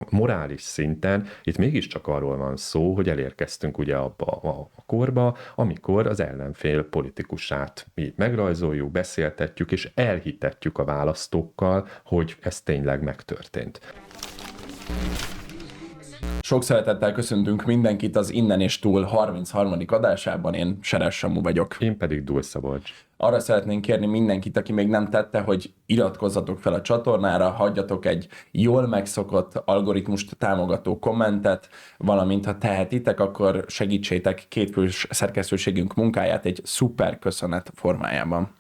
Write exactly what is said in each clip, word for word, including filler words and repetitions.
morális szinten itt mégiscsak arról van szó, hogy elérkeztünk ugye abba a korba, amikor az ellenfél politikusát mi megrajzoljuk, beszéltetjük, és elhitetjük a választókkal, hogy ez tényleg megtörtént. Sok szeretettel köszöntünk mindenkit az Innen és Túl harmincharmadik adásában, én Seres Samu vagyok. Én pedig Dúl Szabolcs. Arra szeretnénk kérni mindenkit, aki még nem tette, hogy iratkozzatok fel a csatornára, hagyjatok egy jól megszokott algoritmust támogató kommentet, valamint ha tehetitek, akkor segítsétek kétfős szerkesztőségünk munkáját egy szuper köszönet formájában.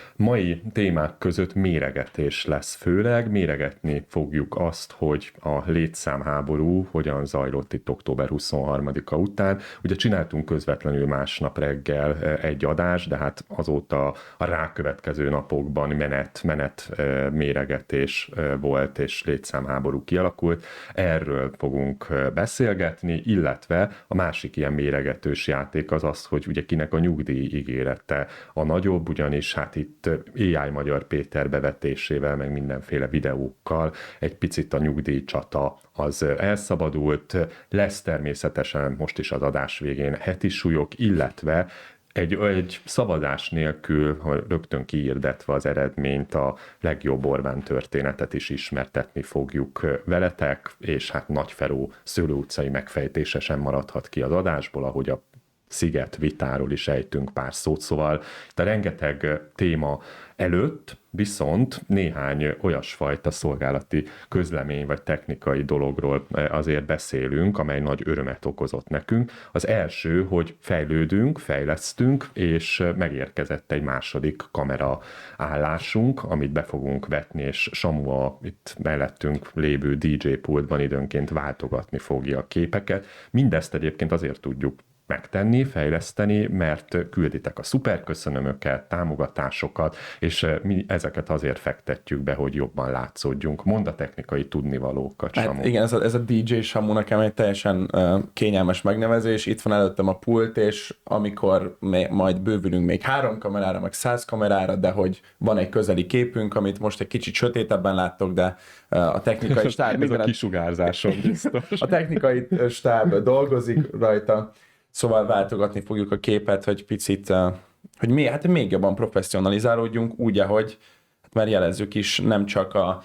Mai témák között méregetés lesz főleg, méregetni fogjuk azt, hogy a létszámháború hogyan zajlott itt október huszonharmadika után. Ugye csináltunk közvetlenül másnap reggel egy adást, de hát azóta a rákövetkező napokban menet, menet méregetés volt és létszámháború kialakult. Erről fogunk beszélgetni, illetve a másik ilyen méregetős játék az az, hogy ugye kinek a nyugdíj ígérete a nagyobb, ugyanis hát itt á i Magyar Péter bevetésével, meg mindenféle videókkal egy picit a nyugdíjcsata az elszabadult. Lesz természetesen most is az adás végén heti súlyok, illetve egy, egy szavazás nélkül, rögtön kihirdetve az eredményt, a legjobb Orbán történetet is ismertetni fogjuk veletek, és hát Nagyferó Szőlő utcai megfejtése sem maradhat ki az adásból, ahogy a Sziget vitáról is ejtünk pár szót, szóval itt a rengeteg téma előtt viszont néhány olyasfajta szolgálati közlemény vagy technikai dologról azért beszélünk, amely nagy örömet okozott nekünk. Az első, hogy fejlődünk, fejlesztünk, és megérkezett egy második kamera állásunk, amit be fogunk vetni, és Samu a itt mellettünk lévő dé dzsé pultban időnként váltogatni fogja a képeket. Mindezt egyébként azért tudjuk megtenni, fejleszteni, mert külditek a szuperköszönömöket, támogatásokat, és mi ezeket azért fektetjük be, hogy jobban látszódjunk. Mondd a technikai tudnivalókat, Samu. Hát igen, ez a, ez a dé dzsé Samu nekem egy teljesen uh, kényelmes megnevezés. Itt van előttem a pult, és amikor may, majd bővülünk még három kamerára, meg száz kamerára, de hogy van egy közeli képünk, amit most egy kicsit sötétebben láttok, de uh, a technikai stáb... ez a kisugárzáson biztos. A technikai stáb dolgozik rajta. Szóval váltogatni fogjuk a képet, hogy picit, hogy még, hát még jobban professzionalizálódjunk, úgy, ahogy hát már jelezzük is, nem csak a,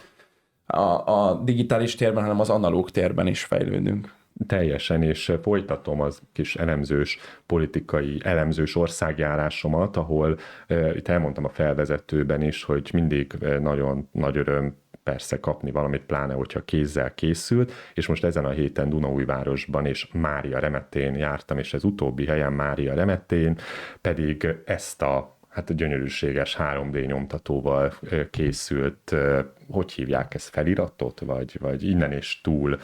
a, a digitális térben, hanem az analóg térben is fejlődünk. Teljesen, és folytatom az kis elemzős, politikai elemzős országjárásomat, ahol uh, itt elmondtam a felvezetőben is, hogy mindig uh, nagyon nagy öröm persze kapni valamit, pláne, hogyha kézzel készült, és most ezen a héten Dunaújvárosban és Mária Remetén jártam, és ez utóbbi helyen Mária Remetén pedig ezt a hát a gyönyörűséges három dé nyomtatóval készült, hogy hívják ezt, feliratot, vagy, vagy innen és túl,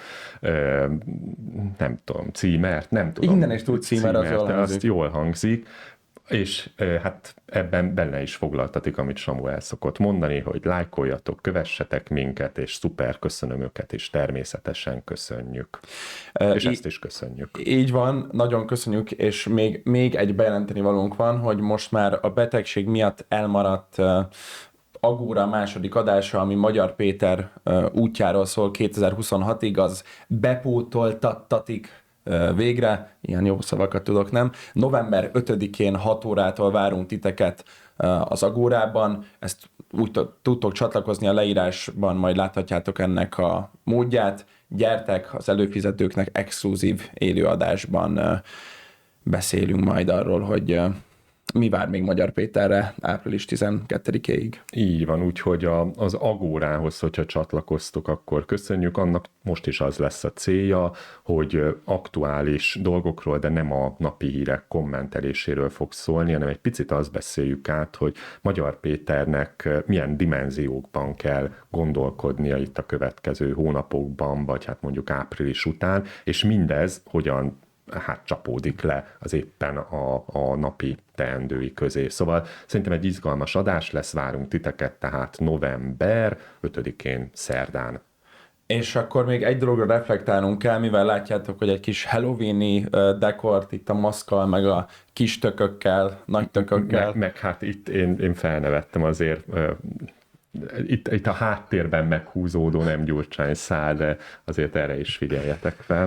nem tudom, címert, nem tudom. Innen és túl címer, az jól hangzik. Azt jól hangzik, és hát ebben benne is foglaltatik, amit Samu el szokott mondani, hogy lájkoljatok, kövessetek minket, és szuper köszönömöket is természetesen köszönjük. Uh, és í- ezt is köszönjük. Így van, nagyon köszönjük, és még, még egy bejelenteni valónk van, hogy most már a betegség miatt elmaradt uh, Agóra második adása, ami Magyar Péter uh, útjáról szól kétezer-huszonhatig, az bepótoltattatik végre, ilyen jó szavakat tudok, nem? november ötödikén hat órától várunk titeket az Agórában, ezt úgy tudtok csatlakozni a leírásban, majd láthatjátok ennek a módját. Gyertek, az előfizetőknek exkluzív élőadásban beszélünk majd arról, hogy mi vár még Magyar Péterre április tizenkettedikéig. Így van, úgyhogy a, az Agórához, hogyha csatlakoztok, akkor köszönjük. Annak most is az lesz a célja, hogy aktuális dolgokról, de nem a napi hírek kommenteléséről fog szólni, hanem egy picit azt beszéljük át, hogy Magyar Péternek milyen dimenziókban kell gondolkodnia itt a következő hónapokban, vagy hát mondjuk április után, és mindez hogyan hát csapódik le az éppen a, a napi teendői közé. Szóval szerintem egy izgalmas adás lesz, várunk titeket, tehát november ötödikén szerdán. És akkor még egy dologra reflektálnunk kell, mivel látjátok, hogy egy kis halloweeni dekort itt a maszkkal, meg a kis tökökkel, nagy tökökkel. Meg, meg hát itt én, én felnevettem azért itt, itt a háttérben meghúzódó nem Gyurcsány szál, de azért erre is figyeljetek fel.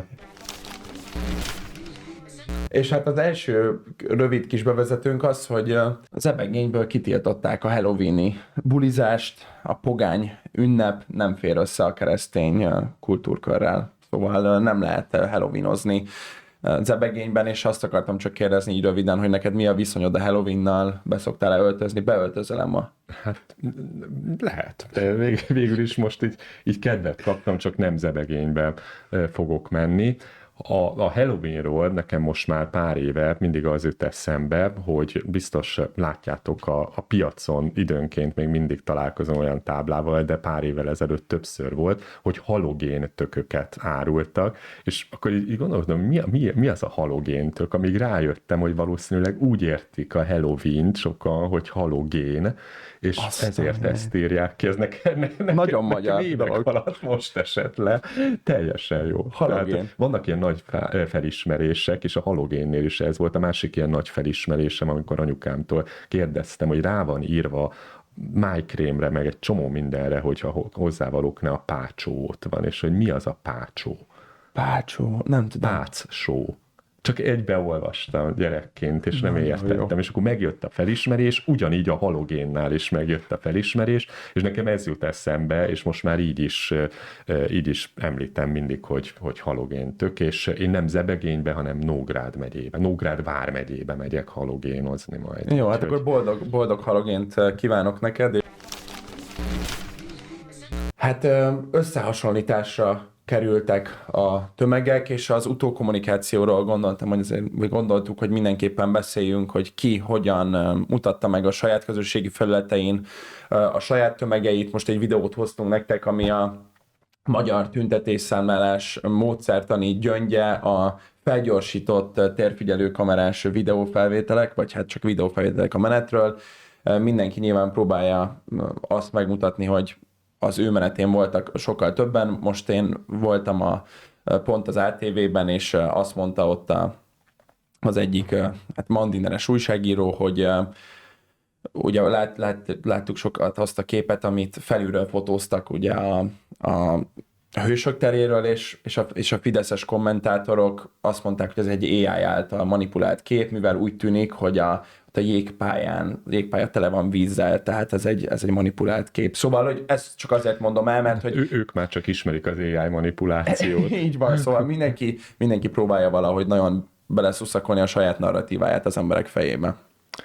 És hát az első rövid kis bevezetőnk az, hogy az ebegényből kitiltották a halloweeni bulizást, a pogány ünnep nem fér össze a keresztény kultúrkörrel. Szóval nem lehet halloweenozni az ebegényben, és azt akartam csak kérdezni így röviden, hogy neked mi a viszonyod a Halloweennal, beszoktál-e öltözni, beöltözöl ma? Hát lehet. Vég, végül is most így, így kedvet kaptam, csak nem zebegénybe fogok menni. A, a Halloweenról nekem most már pár éve mindig az jut eszembe, hogy biztos látjátok a, a piacon időnként még mindig találkozom olyan táblával, de pár évvel ezelőtt többször volt, hogy halogén tököket árultak, és akkor így, így gondolkodom, mi, mi, mi az a halogén tök, amíg rájöttem, hogy valószínűleg úgy értik a Halloween-t sokan, hogy halogén, és Aztán ezért ne. ezt írják ki. Ez nekem, nekem, nagyon nekem magyar évek dolog. alatt most esett le. Teljesen jó. Tehát vannak ilyen nagy felismerések, és a halogénnél is ez volt. A másik ilyen nagy felismerésem, amikor anyukámtól kérdeztem, hogy rá van írva májkrémre, meg egy csomó mindenre, hogyha hozzávalóknál a pácsó ott van, és hogy mi az a pácsó? Pácsó? Nem tudom. Pácsó. Csak egybeolvastam gyerekként, és nem Na, értettem, jó. És akkor megjött a felismerés, ugyanígy a halogénnál is megjött a felismerés, és nekem ez jut eszembe, és most már így is, így is említem mindig, hogy, hogy halogén tök, és én nem Zebegénybe, hanem Nógrád megyébe, Nógrád vármegyébe megyek halogénozni majd. Jó, hát akkor boldog, boldog halogént kívánok neked. Hát összehasonlításra kerültek a tömegek, és az utókommunikációról gondoltam, hogy azért, vagy gondoltuk, hogy mindenképpen beszéljünk, hogy ki hogyan mutatta meg a saját közösségi felületein a saját tömegeit. Most egy videót hoztunk nektek, ami a magyar tüntetésszámlálás módszertani gyöngye, a felgyorsított térfigyelő kamerás videófelvételek, vagy hát csak videófelvételek a menetről. Mindenki nyilván próbálja azt megmutatni, hogy az ő menetén voltak sokkal többen, most én voltam a, pont az á té vében, és azt mondta ott a, az egyik hát mandineres újságíró, hogy ugye lát, lát, láttuk sokat azt a képet, amit felülről fotóztak ugye a, a a hősök teréről, és, és, a, és a fideszes kommentátorok azt mondták, hogy ez egy á i által manipulált kép, mivel úgy tűnik, hogy a, a jégpályán, a jégpálya tele van vízzel, tehát ez egy, ez egy manipulált kép. Szóval, hogy ezt csak azért mondom el, mert hogy... Ő, ők már csak ismerik az á i manipulációt. Így van, szóval mindenki, mindenki próbálja valahogy nagyon beleszuszakolni a saját narratíváját az emberek fejébe.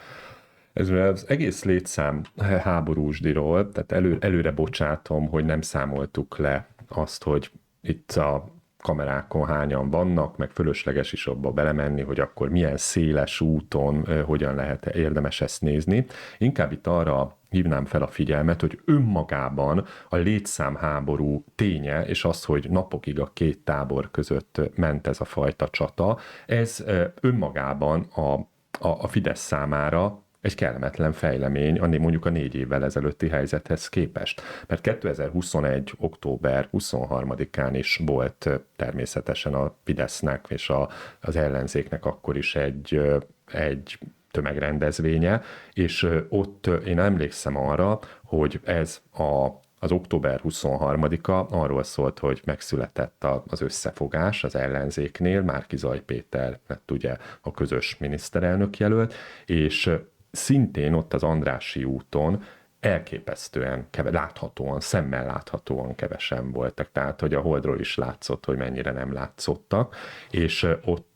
Ez az egész létszám háborúsdiról, tehát elő, előre bocsátom, hogy nem számoltuk le azt, hogy itt a kamerákon hányan vannak, meg fölösleges is abba belemenni, hogy akkor milyen széles úton hogyan lehet érdemes ezt nézni. Inkább itt arra hívnám fel a figyelmet, hogy önmagában a létszámháború ténye, és az, hogy napokig a két tábor között ment ez a fajta csata, ez önmagában a, a, a Fidesz számára egy kellemetlen fejlemény, annyi mondjuk a négy évvel ezelőtti helyzethez képest. Mert kétezer-huszonegy. október huszonharmadikán is volt természetesen a Fidesznek és a, az ellenzéknek akkor is egy, egy tömegrendezvénye, és ott én emlékszem arra, hogy ez a az október huszonharmadika arról szólt, hogy megszületett az összefogás az ellenzéknél, Márki-Zay Péter lett ugye a közös miniszterelnök jelölt, és szintén ott az Andrássy úton elképesztően, keve, láthatóan, szemmel láthatóan kevesen voltak, tehát hogy a Holdról is látszott, hogy mennyire nem látszottak, és ott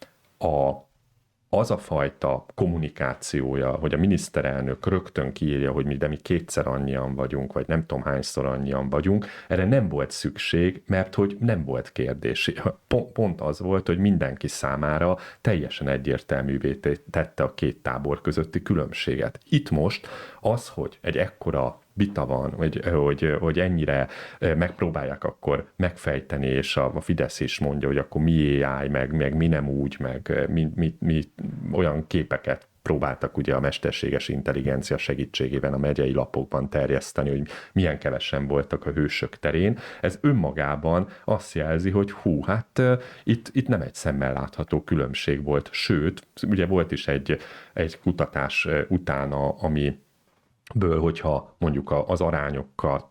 a az a fajta kommunikációja, hogy a miniszterelnök rögtön kiírja, hogy mi, de mi kétszer annyian vagyunk, vagy nem tudom hányszor annyian vagyunk, erre nem volt szükség, mert hogy nem volt kérdés. Pont az volt, hogy mindenki számára teljesen egyértelművé tette a két tábor közötti különbséget. Itt most az, hogy egy ekkora vita van, hogy, hogy, hogy ennyire megpróbálják akkor megfejteni, és a, a Fidesz is mondja, hogy akkor mi á i, meg, meg mi nem úgy, meg mi, mi, mi olyan képeket próbáltak ugye a mesterséges intelligencia segítségével a megyei lapokban terjeszteni, hogy milyen kevesen voltak a hősök terén. Ez önmagában azt jelzi, hogy hú, hát itt, itt nem egy szemmel látható különbség volt, sőt, ugye volt is egy, egy kutatás utána, ami ből, hogyha mondjuk az arányokat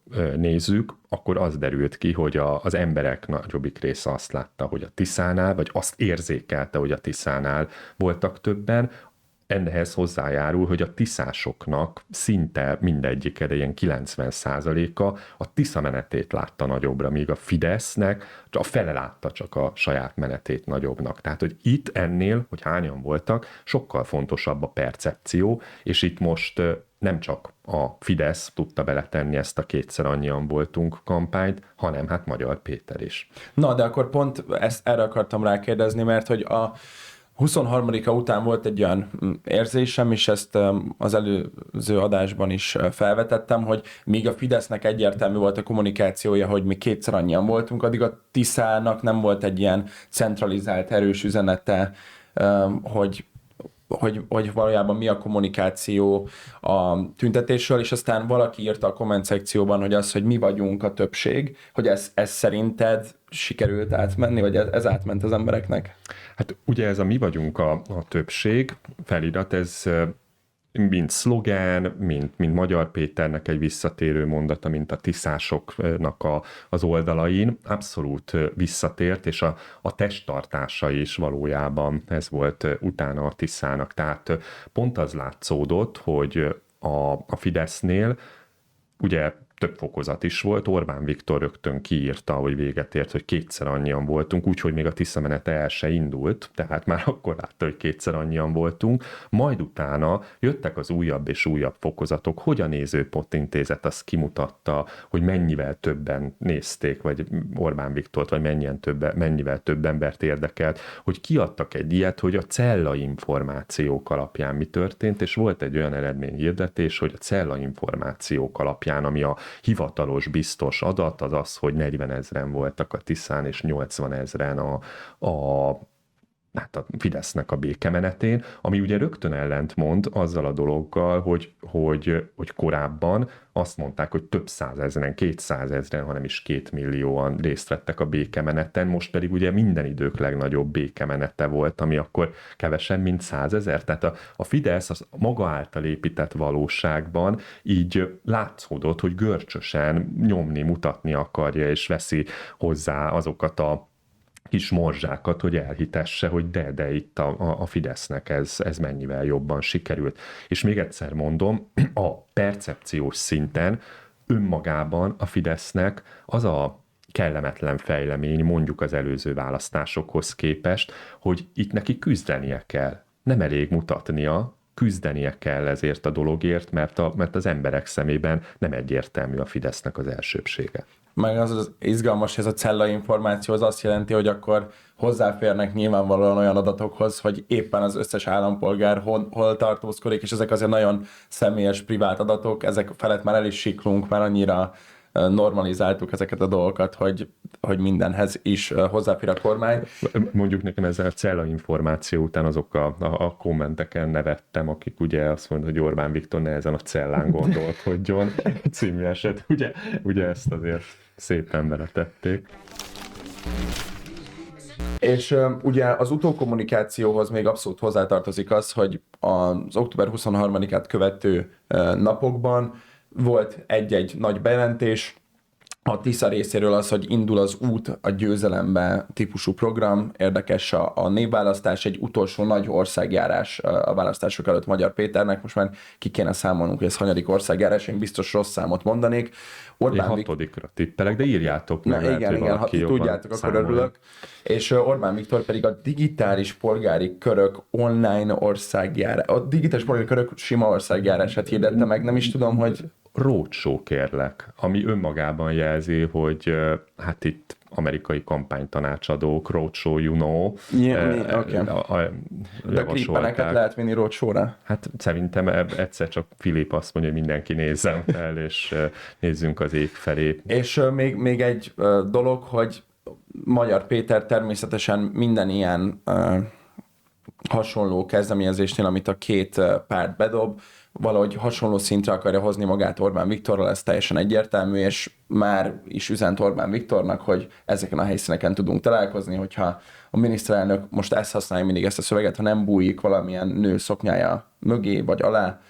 nézzük, akkor az derült ki, hogy a, az emberek nagyobbik része azt látta, hogy a Tiszánál, vagy azt érzékelte, hogy a Tiszánál voltak többen. Ehhez hozzájárul, hogy a tiszásoknak szinte mindegyik ilyen kilencven százaléka a Tisza menetét látta nagyobbra, míg a Fidesznek a fele látta csak a saját menetét nagyobbnak. Tehát, hogy itt ennél, hogy hányan voltak, sokkal fontosabb a percepció, és itt most nem csak a Fidesz tudta beletenni ezt a kétszer annyian voltunk kampányt, hanem hát Magyar Péter is. Na, de akkor pont ezt erre akartam rákérdezni, mert hogy a huszonharmadika után volt egy olyan érzésem, és ezt az előző adásban is felvetettem, hogy míg a Fidesznek egyértelmű volt a kommunikációja, hogy mi kétszer annyian voltunk, addig a Tiszának nem volt egy ilyen centralizált, erős üzenete, hogy Hogy, hogy valójában mi a kommunikáció a tüntetésről, és aztán valaki írta a komment szekcióban, hogy az, hogy mi vagyunk a többség, hogy ez, ez szerinted sikerült átmenni, vagy ez, ez átment az embereknek? Hát ugye ez a mi vagyunk a, a többség felirat, ez mint szlogán, mint, mint Magyar Péternek egy visszatérő mondata, mint a tiszásoknak a, az oldalain, abszolút visszatért, és a, a testtartása is valójában ez volt utána a Tiszának. Tehát pont az látszódott, hogy a, a Fidesznél ugye több fokozat is volt, Orbán Viktor rögtön kiírta, hogy véget ért, hogy kétszer annyian voltunk, úgyhogy még a Tisza menete el se indult, tehát már akkor látta, hogy kétszer annyian voltunk, majd utána jöttek az újabb és újabb fokozatok, hogy a Nézőpont Intézet azt kimutatta, hogy mennyivel többen nézték, vagy Orbán Viktort, vagy mennyien többe, mennyivel több embert érdekelt, hogy kiadtak egy ilyet, hogy a cella információk alapján mi történt, és volt egy olyan eredményhirdetés, hogy a cella információk alapján, ami a hivatalos biztos adat az az, hogy negyven ezren voltak a Tiszán, és nyolcvan ezren a, a hát a Fidesznek a békemenetén, ami ugye rögtön ellentmond azzal a dologgal, hogy, hogy, hogy korábban azt mondták, hogy több százezren, kétszázezren, hanem is két millióan részt vettek a békemeneten, most pedig ugye minden idők legnagyobb békemenete volt, ami akkor kevesebb, mint százezer. Tehát a, a Fidesz az maga által épített valóságban így látszódott, hogy görcsösen nyomni, mutatni akarja, és veszi hozzá azokat a kis morzsákat, hogy elhitesse, hogy de, de itt a, a Fidesznek ez, ez mennyivel jobban sikerült. És még egyszer mondom, a percepciós szinten önmagában a Fidesznek az a kellemetlen fejlemény, mondjuk az előző választásokhoz képest, hogy itt neki küzdenie kell. Nem elég mutatnia, küzdenie kell ezért a dologért, mert, a, mert az emberek szemében nem egyértelmű a Fidesznek az elsőbsége. Meg az, az izgalmas, ez a cella információ az azt jelenti, hogy akkor hozzáférnek nyilvánvalóan olyan adatokhoz, hogy éppen az összes állampolgár hol, hol tartózkodik, és ezek azért nagyon személyes, privát adatok, ezek felett már el is siklunk, már annyira normalizáltuk ezeket a dolgokat, hogy, hogy mindenhez is hozzáfér a kormány. Mondjuk nekem ezzel a cella információ után azok a, a, a kommenteken nevettem, akik ugye azt mondta, hogy Orbán Viktor ne ezen a cellán gondolkodjon című eset. Ugye, ugye ezt azért szépen beletették. És uh, ugye az utókommunikációhoz még abszolút hozzátartozik az, hogy az október huszonharmadikát követő uh, napokban volt egy-egy nagy bejelentés, a Tisza részéről az, hogy indul az út a győzelembe típusú program, érdekes a, a névválasztás, egy utolsó nagy országjárás a választások előtt Magyar Péternek, most már ki kéne számolnunk, hogy ez hanyadik országjárás, én biztos rossz számot mondanék. Orbán én hatodikra tippelek, de írjátok meg. Na, igen, igen, ha tudjátok, akkor örülök. És Orbán Viktor pedig a digitális polgári körök online országjárás, a digitális polgári körök sima országjárását hirdette meg, nem is tudom, hogy roadshow kérlek, ami önmagában jelzi, hogy hát itt amerikai kampánytanácsadók, roadshow, you know. Yeah, okay. a, a, De klippeneket lehet vinni roadshow-ra? Hát szerintem egyszer csak Filip azt mondja, hogy mindenki nézzen fel, és nézzünk az ég felé. És még, még egy dolog, hogy Magyar Péter természetesen minden ilyen uh, hasonló kezdeményezésnél, amit a két párt bedob, valahogy hasonló szintre akarja hozni magát Orbán Viktorral, ez teljesen egyértelmű, és már is üzent Orbán Viktornak, hogy ezeken a helyszíneken tudunk találkozni, hogyha a miniszterelnök most ezt használja mindig ezt a szöveget, ha nem bújik valamilyen nő szoknyája mögé vagy alá,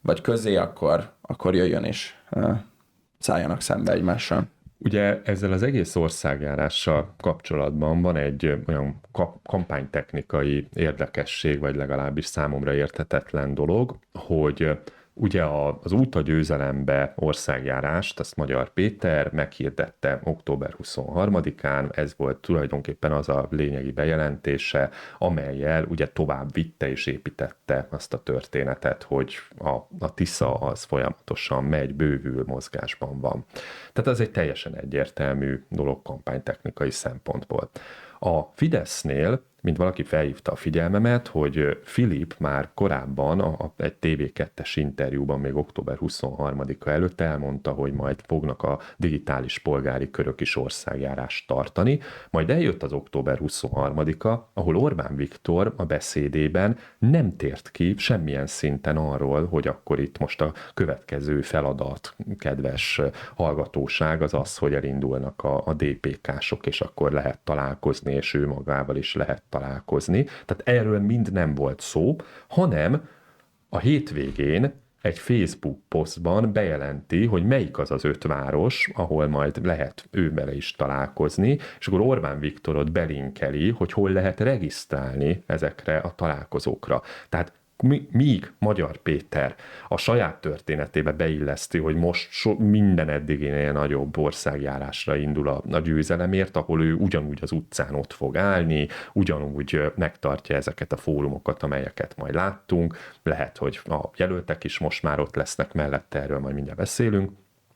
vagy közé, akkor, akkor jöjjön és uh, szálljanak szembe egymással. Ugye ezzel az egész országjárással kapcsolatban van egy olyan kampánytechnikai érdekesség, vagy legalábbis számomra érthetetlen dolog, hogy ugye az út a győzelembe országjárást, azt Magyar Péter meghirdette október huszonharmadikán, ez volt tulajdonképpen az a lényegi bejelentése, amellyel ugye tovább vitte és építette azt a történetet, hogy a, a Tisza az folyamatosan megy, bővül, mozgásban van. Tehát ez egy teljesen egyértelmű dolog kampánytechnikai szempontból. A Fidesznél, mint valaki felhívta a figyelmemet, hogy Filip már korábban a, a, egy té vé kettes interjúban, még október huszonharmadika előtt elmondta, hogy majd fognak a digitális polgári körök is országjárást tartani, majd eljött az október huszonharmadika, ahol Orbán Viktor a beszédében nem tért ki semmilyen szinten arról, hogy akkor itt most a következő feladat, kedves hallgatóság, az az, hogy elindulnak a, a dé pé ká-sok, és akkor lehet találkozni, és ő magával is lehet találkozni. Tehát erről mind nem volt szó, hanem a hétvégén egy Facebook posztban bejelenti, hogy melyik az az öt város, ahol majd lehet ő bele is találkozni, és akkor Orbán Viktorot belinkeli, hogy hol lehet regisztrálni ezekre a találkozókra. Tehát míg Magyar Péter a saját történetébe beilleszti, hogy most so, minden eddiginél nagyobb országjárásra indul a, a győzelemért, ahol ő ugyanúgy az utcán ott fog állni, ugyanúgy megtartja ezeket a fórumokat, amelyeket majd láttunk, lehet, hogy a jelöltek is most már ott lesznek mellette, erről majd mindjárt beszélünk,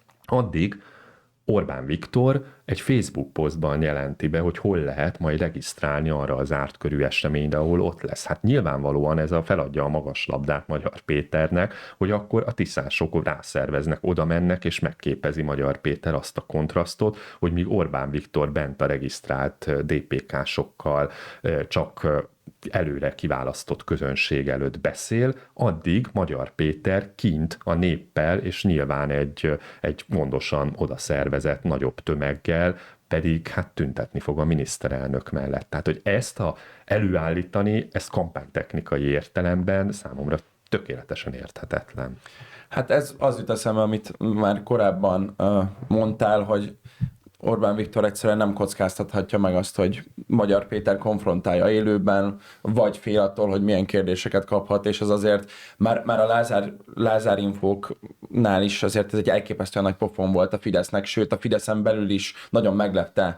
addig Orbán Viktor egy Facebook posztban jelenti be, hogy hol lehet majd regisztrálni arra az zárt körű eseményre, ahol ott lesz. Hát nyilvánvalóan ez a feladja a magas labdát Magyar Péternek, hogy akkor a tiszások rászerveznek, oda mennek, és megképezi Magyar Péter azt a kontrasztot, hogy míg Orbán Viktor bent a regisztrált dé pé ká-sokkal csak előre kiválasztott közönség előtt beszél, addig Magyar Péter kint a néppel, és nyilván egy, egy gondosan oda szervezett nagyobb tömeggel, pedig hát tüntetni fog a miniszterelnök mellett. Tehát, hogy ezt a előállítani, ezt kampánytechnikai értelemben számomra tökéletesen érthetetlen. Hát ez az jut eszembe, amit már korábban uh, mondtál, hogy Orbán Viktor egyszerűen nem kockáztathatja meg azt, hogy Magyar Péter konfrontálja élőben, vagy fél attól, hogy milyen kérdéseket kaphat, és az azért már, már a Lázár, Lázár infóknál is azért ez egy elképesztően nagy pofon volt a Fidesznek, sőt a Fideszen belül is nagyon meglepte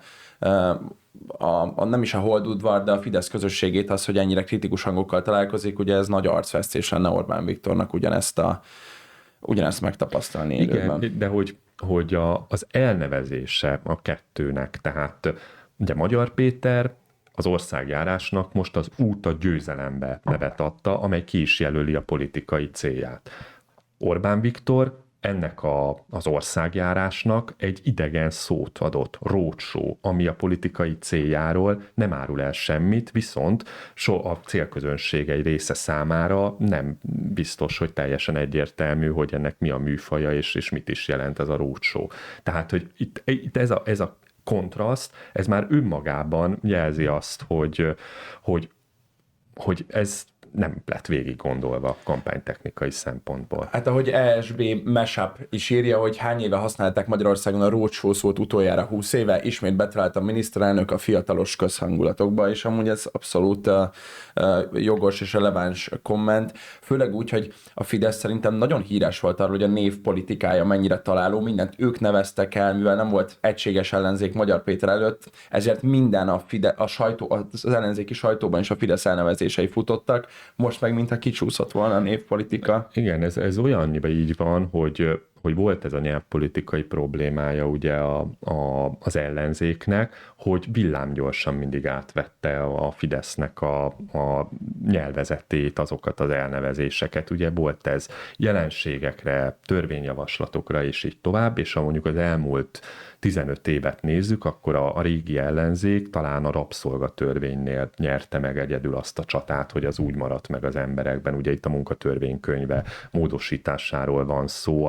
a, a, nem is a holdudvar, de a Fidesz közösségét az, hogy ennyire kritikus hangokkal találkozik, ugye ez nagy arcvesztés lenne Orbán Viktornak ugyanezt, a, ugyanezt megtapasztalni élőben. Igen, de hogy hogy a, az elnevezése a kettőnek, tehát ugye Magyar Péter az országjárásnak most az út a győzelembe nevet adta, amely ki is jelöli a politikai célját. Orbán Viktor ennek a, az országjárásnak egy idegen szót adott, roadshow, ami a politikai céljáról nem árul el semmit, viszont so a célközönség egy része számára nem biztos, hogy teljesen egyértelmű, hogy ennek mi a műfaja, és, és mit is jelent ez a roadshow. Tehát, hogy itt, itt ez a, ez a kontraszt, ez már önmagában jelzi azt, hogy, hogy, hogy ez nem lett végig gondolva kampánytechnikai szempontból. Hát ahogy E S B Mashup is írja, hogy hány éve használták Magyarországon a roadshow szót utoljára húsz éve, ismét betalált a miniszterelnök a fiatalos közhangulatokba, és amúgy ez abszolút uh, uh, jogos és releváns komment, főleg úgy, hogy a Fidesz szerintem nagyon híres volt arról, hogy a név politikája mennyire találó, mindent ők neveztek el, mivel nem volt egységes ellenzék Magyar Péter előtt, ezért minden a, Fide- a sajtó, az ellenzéki sajtóban is a Fidesz elnevezései futottak, most meg mintha kicsúszott volna a névpolitika. Igen, ez, ez olyannyira így van, hogy, hogy volt ez a nyelvpolitikai problémája ugye a, a, az ellenzéknek, hogy villámgyorsan mindig átvette a Fidesznek a, a nyelvezetét, azokat az elnevezéseket. Ugye volt ez jelenségekre, törvényjavaslatokra és így tovább, és ha mondjuk az elmúlt tizenöt évet nézzük, akkor a, a régi ellenzék talán a rabszolgatörvénynél nyerte meg egyedül azt a csatát, hogy az úgy maradt meg az emberekben. Ugye itt a munkatörvénykönyve módosításáról van szó, amelyet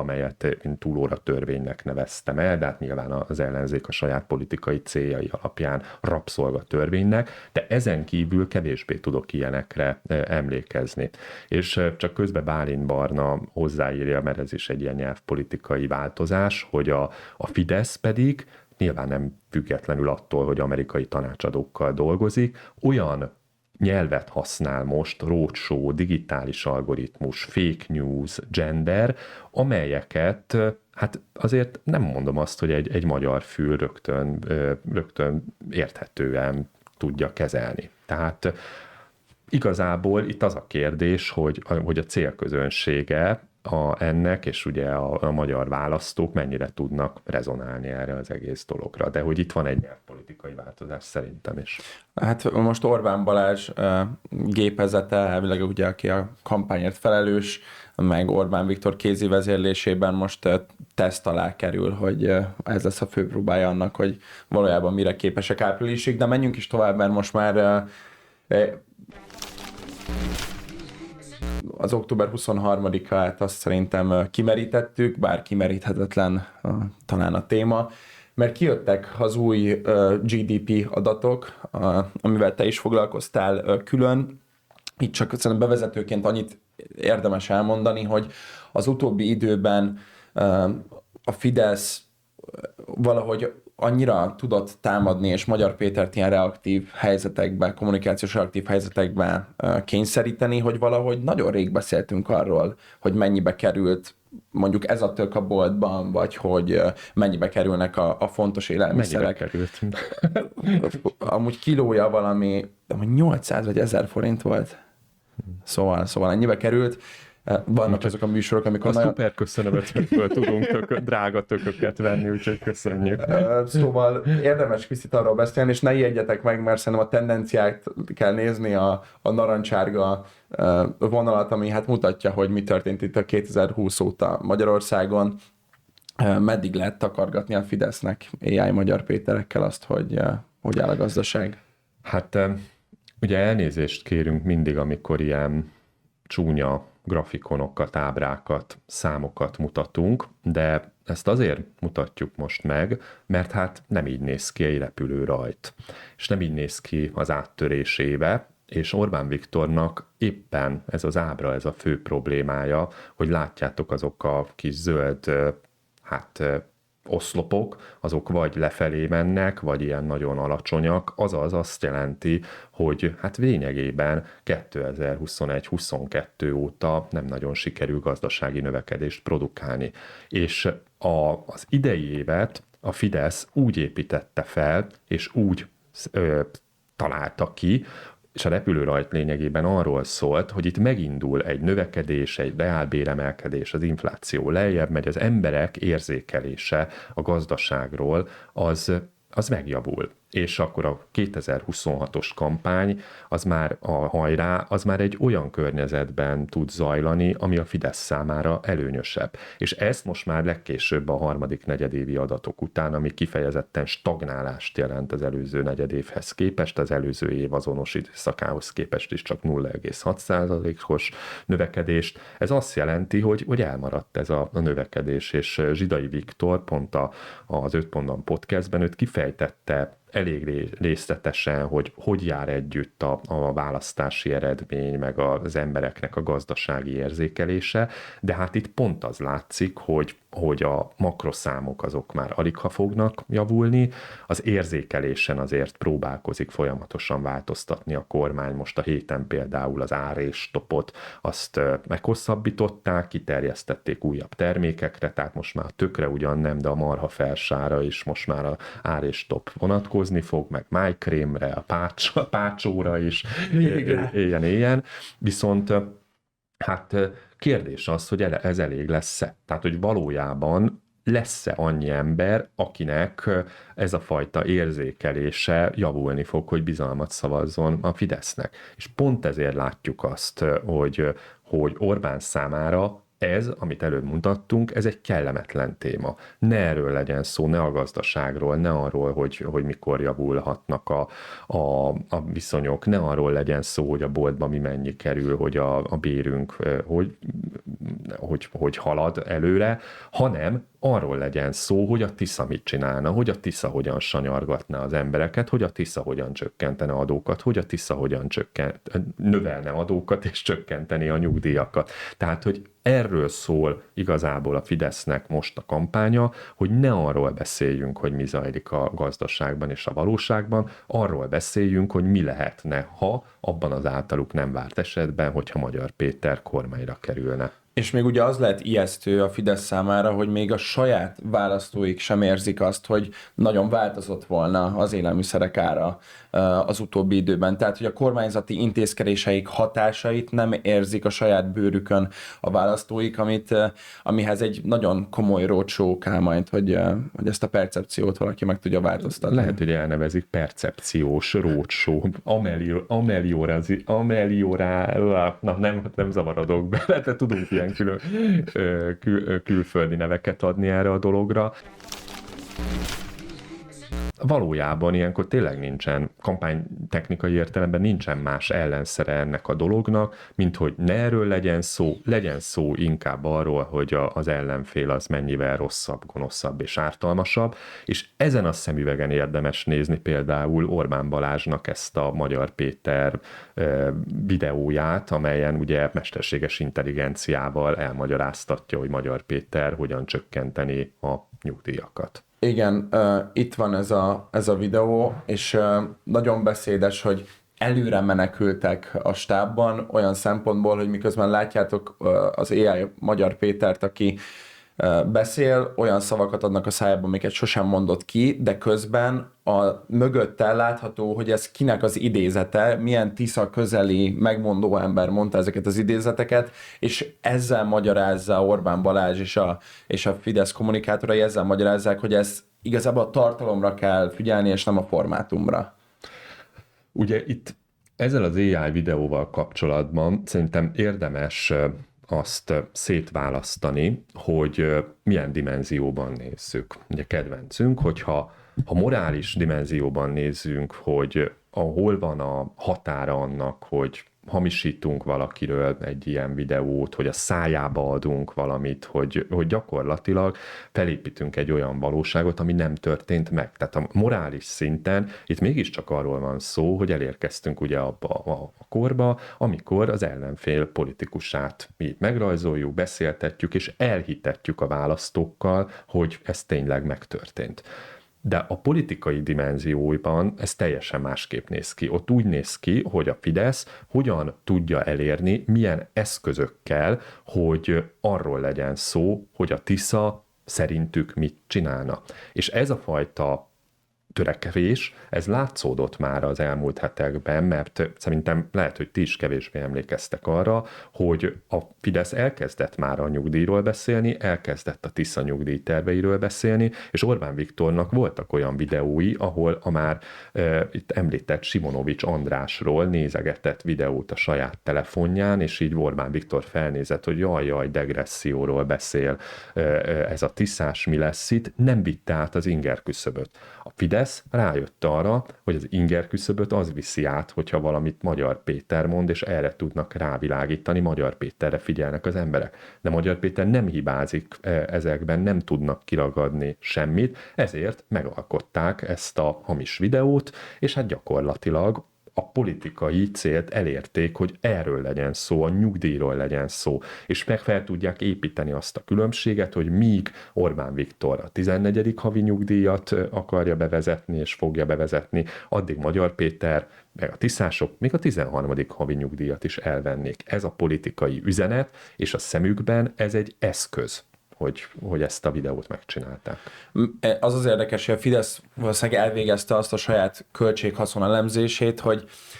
én túlóra törvénynek neveztem el, de hát nyilván az ellenzék a saját politikai céljai alapján rabszolgatörvénynek, de ezen kívül kevésbé tudok ilyenekre emlékezni. És csak közben Bálint Barna hozzáírja, mert ez is egy ilyen nyelvpolitikai változás, hogy a, a Fidesz pedig nyilván nem függetlenül attól, hogy amerikai tanácsadókkal dolgozik, olyan nyelvet használ most, roadshow, digitális algoritmus, fake news, gender, amelyeket hát azért nem mondom azt, hogy egy, egy magyar fül rögtön, rögtön érthetően tudja kezelni. Tehát igazából itt az a kérdés, hogy, hogy a célközönsége a, ennek, és ugye a, a magyar választók mennyire tudnak rezonálni erre az egész dologra. De hogy itt van egy nyelvpolitikai változás szerintem is. Hát most Orbán Balázs uh, gépezete, elvileg ugye, aki a kampányért felelős, meg Orbán Viktor kézi vezérlésében most uh, teszt alá kerül, hogy uh, ez lesz a fő próbája annak, hogy valójában mire képesek áprilisig, de menjünk is tovább, mert most már uh, uh, az október huszonharmadikát azt szerintem kimerítettük, bár kimeríthetetlen talán a téma, mert kijöttek az új gé dé pé adatok, amivel te is foglalkoztál külön. Itt csak szerintem bevezetőként annyit érdemes elmondani, hogy az utóbbi időben a Fidesz valahogy annyira tudott támadni, és Magyar Pétert ilyen reaktív helyzetekbe, kommunikációs reaktív helyzetekbe kényszeríteni, hogy valahogy nagyon rég beszéltünk arról, hogy mennyibe került mondjuk ez a tök a boltban, vagy hogy mennyibe kerülnek a, a fontos élelmiszerek. Mennyibe került? Amúgy kilója valami nyolcszáz vagy ezer forint volt. Szóval, szóval ennyibe került. Vannak azok a műsorok, amikor... A nagyon... szuper köszönömökből tudunk tök, drága tököket venni, úgyhogy köszönjük. Szóval érdemes picit arról beszélni, és ne ijedjetek meg, mert szerintem a tendenciát kell nézni, a, a narancsárga vonalat, ami hát mutatja, hogy mi történt itt a kétezer-húsz óta Magyarországon. Meddig lehet takargatni a Fidesznek á i Magyar Péterekkel azt, hogy hogy áll a gazdaság? Hát ugye elnézést kérünk mindig, amikor ilyen csúnya grafikonokat, ábrákat, számokat mutatunk, de ezt azért mutatjuk most meg, mert hát nem így néz ki egy repülőrajt, és nem így néz ki az áttörés éve, és Orbán Viktornak éppen ez az ábra, ez a fő problémája, hogy látjátok azok a kis zöld, hát oszlopok, azok vagy lefelé mennek, vagy ilyen nagyon alacsonyak, azaz azt jelenti, hogy hát lényegében kétezer-huszonegy huszonkettő óta nem nagyon sikerül gazdasági növekedést produkálni. És a, az idei évet a Fidesz úgy építette fel, és úgy ö, találta ki, és a repülőrajt lényegében arról szólt, hogy itt megindul egy növekedés, egy reálbéremelkedés, az infláció lejjebb megy, az emberek érzékelése a gazdaságról, az, az megjavul. És akkor a kétezer-huszonhatos kampány, az már a hajrá, az már egy olyan környezetben tud zajlani, ami a Fidesz számára előnyösebb. És ezt most már legkésőbb a harmadik negyedévi adatok után, ami kifejezetten stagnálást jelent az előző negyedévhez képest, az előző év azonos időszakához képest is csak nulla egész hat százalékos növekedést. Ez azt jelenti, hogy, hogy elmaradt ez a, a növekedés, és Zsidai Viktor pont a, az öt pontban podcastben őt kifejtette elég részletesen, hogy hogy jár együtt a, a választási eredmény, meg az embereknek a gazdasági érzékelése, de hát itt pont az látszik, hogy, hogy a makroszámok azok már aligha fognak javulni, az érzékelésen azért próbálkozik folyamatosan változtatni a kormány, most a héten például az áréstopot azt meghosszabbították, kiterjesztették újabb termékekre, tehát most már a tökre ugyan nem, de a marha felsára is most már a áréstop vonatkozik, fog, meg májkrémre, a, pács, a pácsóra is, éljen-éljen. Viszont hát kérdés az, hogy ez elég lesz-e. Tehát, hogy valójában lesz-e annyi ember, akinek ez a fajta érzékelése javulni fog, hogy bizalmat szavazzon a Fidesznek. És pont ezért látjuk azt, hogy, hogy Orbán számára Ez, amit előbb mutattunk, ez egy kellemetlen téma. Ne erről legyen szó, ne a gazdaságról, ne arról, hogy, hogy mikor javulhatnak a, a, a viszonyok, ne arról legyen szó, hogy a boltban mi mennyi kerül, hogy a, a bérünk hogy, hogy, hogy halad előre, hanem arról legyen szó, hogy a Tisza mit csinálna, hogy a Tisza hogyan sanyargatna az embereket, hogy a Tisza hogyan csökkentene adókat, hogy a Tisza hogyan csökkent, növelne adókat és csökkenteni a nyugdíjakat. Tehát, hogy erről szól igazából a Fidesznek most a kampánya, hogy ne arról beszéljünk, hogy mi zajlik a gazdaságban és a valóságban, arról beszéljünk, hogy mi lehetne, ha abban az általuk nem várt esetben, hogyha Magyar Péter kormányra kerülne. És még ugye az lehet ijesztő a Fidesz számára, hogy még a saját választóik sem érzik azt, hogy nagyon változott volna az élelmiszerek ára az utóbbi időben. Tehát, hogy a kormányzati intézkedéseik hatásait nem érzik a saját bőrükön a választóik, amit, amihez egy nagyon komoly roadshow kell majd, hogy, hogy ezt a percepciót valaki meg tudja változtatni. Lehet, hogy elnevezik percepciós roadshow, ameliorázi, ameliorá, na nem, nem zavarodok bele, de tudunk ilyen külön, kül, külföldi neveket adni erre a dologra. Valójában ilyenkor tényleg nincsen, kampánytechnikai értelemben nincsen más ellenszere ennek a dolognak, mint hogy ne erről legyen szó, legyen szó inkább arról, hogy a, az ellenfél az mennyivel rosszabb, gonoszabb és ártalmasabb, és ezen a szemüvegen érdemes nézni például Orbán Balázsnak ezt a Magyar Péter e, videóját, amelyen ugye mesterséges intelligenciával elmagyaráztatja, hogy Magyar Péter hogyan csökkenteni a nyugdíjakat. Igen, uh, itt van ez a, ez a videó, és uh, nagyon beszédes, hogy előre menekültek a stábban olyan szempontból, hogy miközben látjátok uh, az á i Magyar Pétert, aki uh, beszél, olyan szavakat adnak a szájába, amiket sosem mondott ki, de közben a mögötte látható, hogy ez kinek az idézete, milyen Tisza közeli megmondó ember mondta ezeket az idézeteket, és ezzel magyarázza Orbán Balázs és a, és a Fidesz kommunikátorai, ezzel magyarázzák, hogy ez igazából a tartalomra kell figyelni, és nem a formátumra. Ugye itt ezzel az á i videóval kapcsolatban szerintem érdemes azt szétválasztani, hogy milyen dimenzióban nézzük. Ugye kedvencünk, hogyha ha morális dimenzióban nézzünk, hogy hol van a határa annak, hogy hamisítunk valakiről egy ilyen videót, hogy a szájába adunk valamit, hogy, hogy gyakorlatilag felépítünk egy olyan valóságot, ami nem történt meg. Tehát a morális szinten itt mégiscsak arról van szó, hogy elérkeztünk ugye abba a korba, amikor az ellenfél politikusát mi megrajzoljuk, beszéltetjük, és elhitetjük a választókkal, hogy ez tényleg megtörtént. De a politikai dimenzióiban ez teljesen másképp néz ki. Ott úgy néz ki, hogy a Fidesz hogyan tudja elérni, milyen eszközökkel, hogy arról legyen szó, hogy a Tisza szerintük mit csinálna. És ez a fajta törekvés, ez látszódott már az elmúlt hetekben, mert szerintem lehet, hogy ti is kevésbé emlékeztek arra, hogy a Fidesz elkezdett már a nyugdíjról beszélni, elkezdett a Tisza nyugdíj terveiről beszélni, és Orbán Viktornak voltak olyan videói, ahol a már e, itt említett Simonovics Andrásról nézegetett videót a saját telefonján, és így Orbán Viktor felnézett, hogy jaj, jaj, degresszióról beszél e, ez a tiszás, mi lesz itt, nem vitte át az inger küszöböt. A Fidesz rájött arra, hogy az inger küszöböt az viszi át, hogyha valamit Magyar Péter mond, és erre tudnak rávilágítani, Magyar Péterre figyelnek az emberek. De Magyar Péter nem hibázik ezekben, nem tudnak kiragadni semmit, ezért megalkották ezt a hamis videót, és hát gyakorlatilag a politikai célt elérték, hogy erről legyen szó, a nyugdíjról legyen szó, és meg fel tudják építeni azt a különbséget, hogy míg Orbán Viktor a tizennegyedik havi nyugdíjat akarja bevezetni, és fogja bevezetni, addig Magyar Péter, meg a tiszások még a tizenharmadik havi nyugdíjat is elvennék. Ez a politikai üzenet, és a szemükben ez egy eszköz, hogy, hogy ezt a videót megcsinálták. Az az érdekes, hogy a Fidesz valószínűleg elvégezte azt a saját költség-haszon elemzését, hogy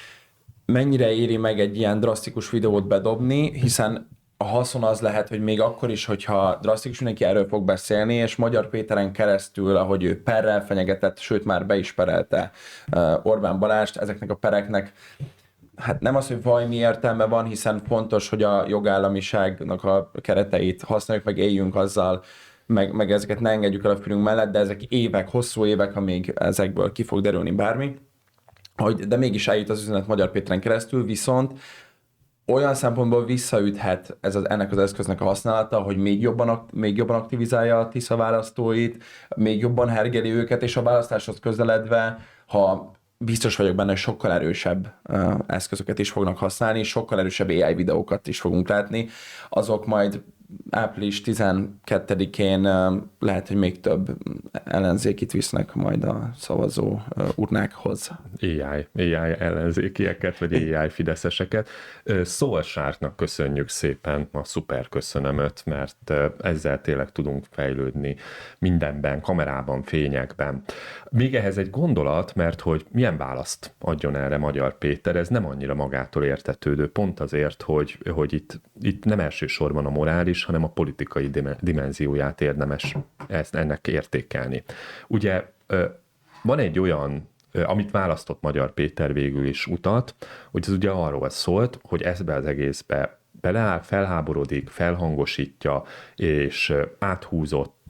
mennyire éri meg egy ilyen drasztikus videót bedobni, hiszen a haszon az lehet, hogy még akkor is, hogyha drasztikus, mindenki erről fog beszélni, és Magyar Péteren keresztül, ahogy ő perrel fenyegetett, sőt már be is perelte Orbán Balázst, ezeknek a pereknek hát nem az, hogy valami értelme van, hiszen fontos, hogy a jogállamiságnak a kereteit használjuk, meg éljünk azzal, meg, meg ezeket ne engedjük el a fülünk mellett, de ezek évek, hosszú évek, amíg ezekből ki fog derülni bármi. Hogy, de mégis eljut az üzenet Magyar Péteren keresztül, viszont olyan szempontból visszaüthet ez az, ennek az eszköznek a használata, hogy még jobban, még jobban aktivizálja a Tisza választóit, még jobban hergeli őket, és a választáshoz közeledve, ha biztos vagyok benne, hogy sokkal erősebb uh, eszközöket is fognak használni, sokkal erősebb á i videókat is fogunk látni, azok majd április tizenkettedikén uh, lehet, hogy még több ellenzékit visznek majd a szavazó uh, urnákhoz. á i, á i ellenzékieket, vagy á i fideszeseket. Szóval Sártnak köszönjük szépen a szuper köszönömöt, mert ezzel tényleg tudunk fejlődni mindenben, kamerában, fényekben. Még ehhez egy gondolat, mert hogy milyen választ adjon erre Magyar Péter, ez nem annyira magától értetődő, pont azért, hogy, hogy itt, itt nem elsősorban a morális, hanem a politikai dimenzióját érdemes ezt, ennek értékelni. Ugye van egy olyan, amit választott Magyar Péter végül is utat, hogy ez ugye arról szólt, hogy ezbe az egészbe beleáll, felháborodik, felhangosítja, és áthúzott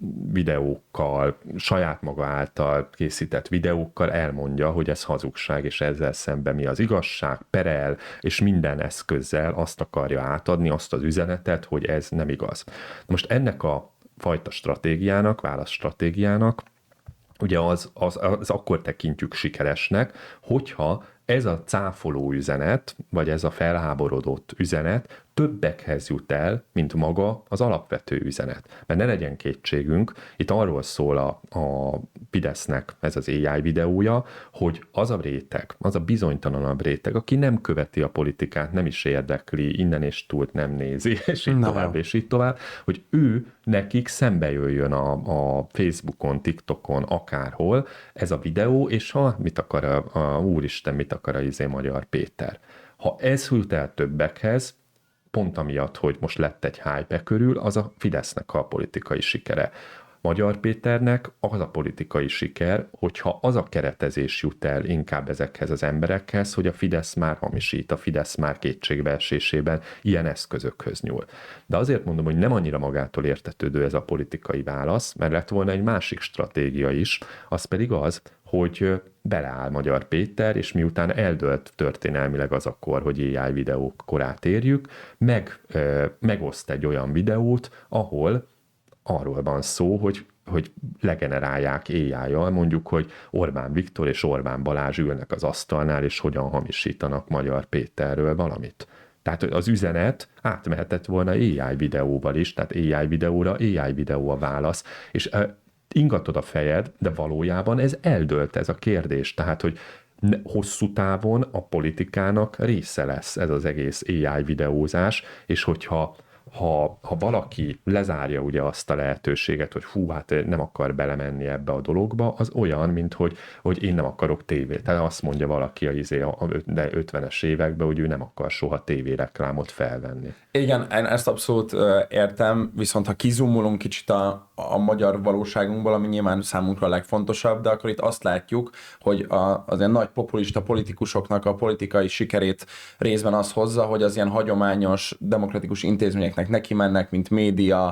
videókkal, saját maga által készített videókkal elmondja, hogy ez hazugság, és ezzel szemben mi az igazság, perel, és minden eszközzel azt akarja átadni, azt az üzenetet, hogy ez nem igaz. Most ennek a fajta stratégiának, válaszstratégiának, ugye az, az, az akkor tekintjük sikeresnek, hogyha ez a cáfoló üzenet, vagy ez a felháborodott üzenet többekhez jut el, mint maga az alapvető üzenet. Mert ne legyen kétségünk, itt arról szól a, a Fidesznek ez az á i videója, hogy az a réteg, az a bizonytalanabb réteg, aki nem követi a politikát, nem is érdekli, innen és túlt nem nézi, és így Na. tovább, és így tovább, hogy ő nekik szembe jöjjön a, a Facebookon, TikTokon, akárhol ez a videó, és ha mit akar a, a úristen, mit akar a izé Magyar Péter. Ha ez jut el többekhez, pont amiatt, hogy most lett egy hype körül, az a Fidesznek a politikai sikere. Magyar Péternek az a politikai siker, hogyha az a keretezés jut el inkább ezekhez az emberekhez, hogy a Fidesz már hamisít, a Fidesz már kétségbeesésében ilyen eszközökhöz nyúl. De azért mondom, hogy nem annyira magától értetődő ez a politikai válasz, mert lett volna egy másik stratégia is, az pedig az, hogy beleáll Magyar Péter, és miután eldőlt történelmileg az akkor, hogy á i videók korát érjük, meg, megoszt egy olyan videót, ahol arról van szó, hogy, hogy legenerálják á i-jal, mondjuk, hogy Orbán Viktor és Orbán Balázs ülnek az asztalnál, és hogyan hamisítanak Magyar Péterről valamit. Tehát az üzenet átmehetett volna á i videóval is, tehát á i videóra á i videó a válasz, és ingatod a fejed, de valójában ez eldőlt ez a kérdés, tehát, hogy hosszú távon a politikának része lesz ez az egész á i videózás, és hogyha Ha, ha valaki lezárja ugye azt a lehetőséget, hogy hú, hát nem akar belemenni ebbe a dologba, az olyan, mint hogy, hogy én nem akarok tévét. Tehát azt mondja valaki a, izé, a ötvenes években, hogy ő nem akar soha tévéreklámot felvenni. Igen, én ezt abszolút értem, viszont ha kizumulunk kicsit a, a magyar valóságunkból, ami nyilván számunkra a legfontosabb, de akkor itt azt látjuk, hogy a, az ilyen nagy populista politikusoknak a politikai sikerét részben az hozza, hogy az ilyen hagyományos demokratikus intézményeknek neki mennek, mint média,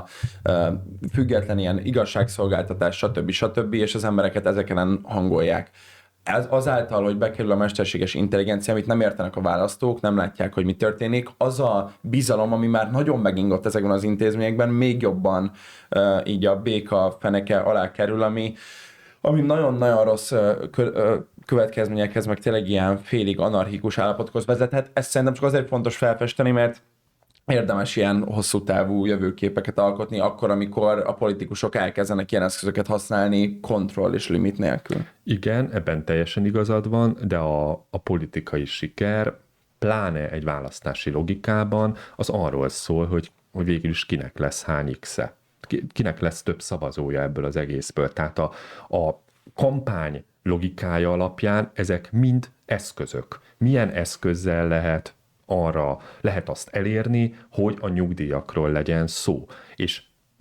független ilyen igazságszolgáltatás, stb. stb. És az embereket ezeken hangolják. Ez azáltal, hogy bekerül a mesterséges intelligencia, amit nem értenek a választók, nem látják, hogy mi történik, az a bizalom, ami már nagyon megingott ezekben az intézményekben, még jobban uh, így a béka feneke alá kerül, ami, ami nagyon-nagyon rossz uh, kö, uh, következményekhez, meg tényleg ilyen félig anarchikus állapothoz vezethet. Ezt szerintem csak azért fontos felfesteni, mert érdemes ilyen hosszú távú jövőképeket alkotni, akkor, amikor a politikusok elkezdenek ilyen eszközöket használni kontroll és limit nélkül. Igen, ebben teljesen igazad van, de a, a politikai siker, pláne egy választási logikában, az arról szól, hogy, hogy végül is kinek lesz hány X-e. Kinek lesz több szavazója ebből az egészből. Tehát a, a kampány logikája alapján ezek mind eszközök. Milyen eszközzel lehet arra lehet azt elérni, hogy a nyugdíjakról legyen szó. És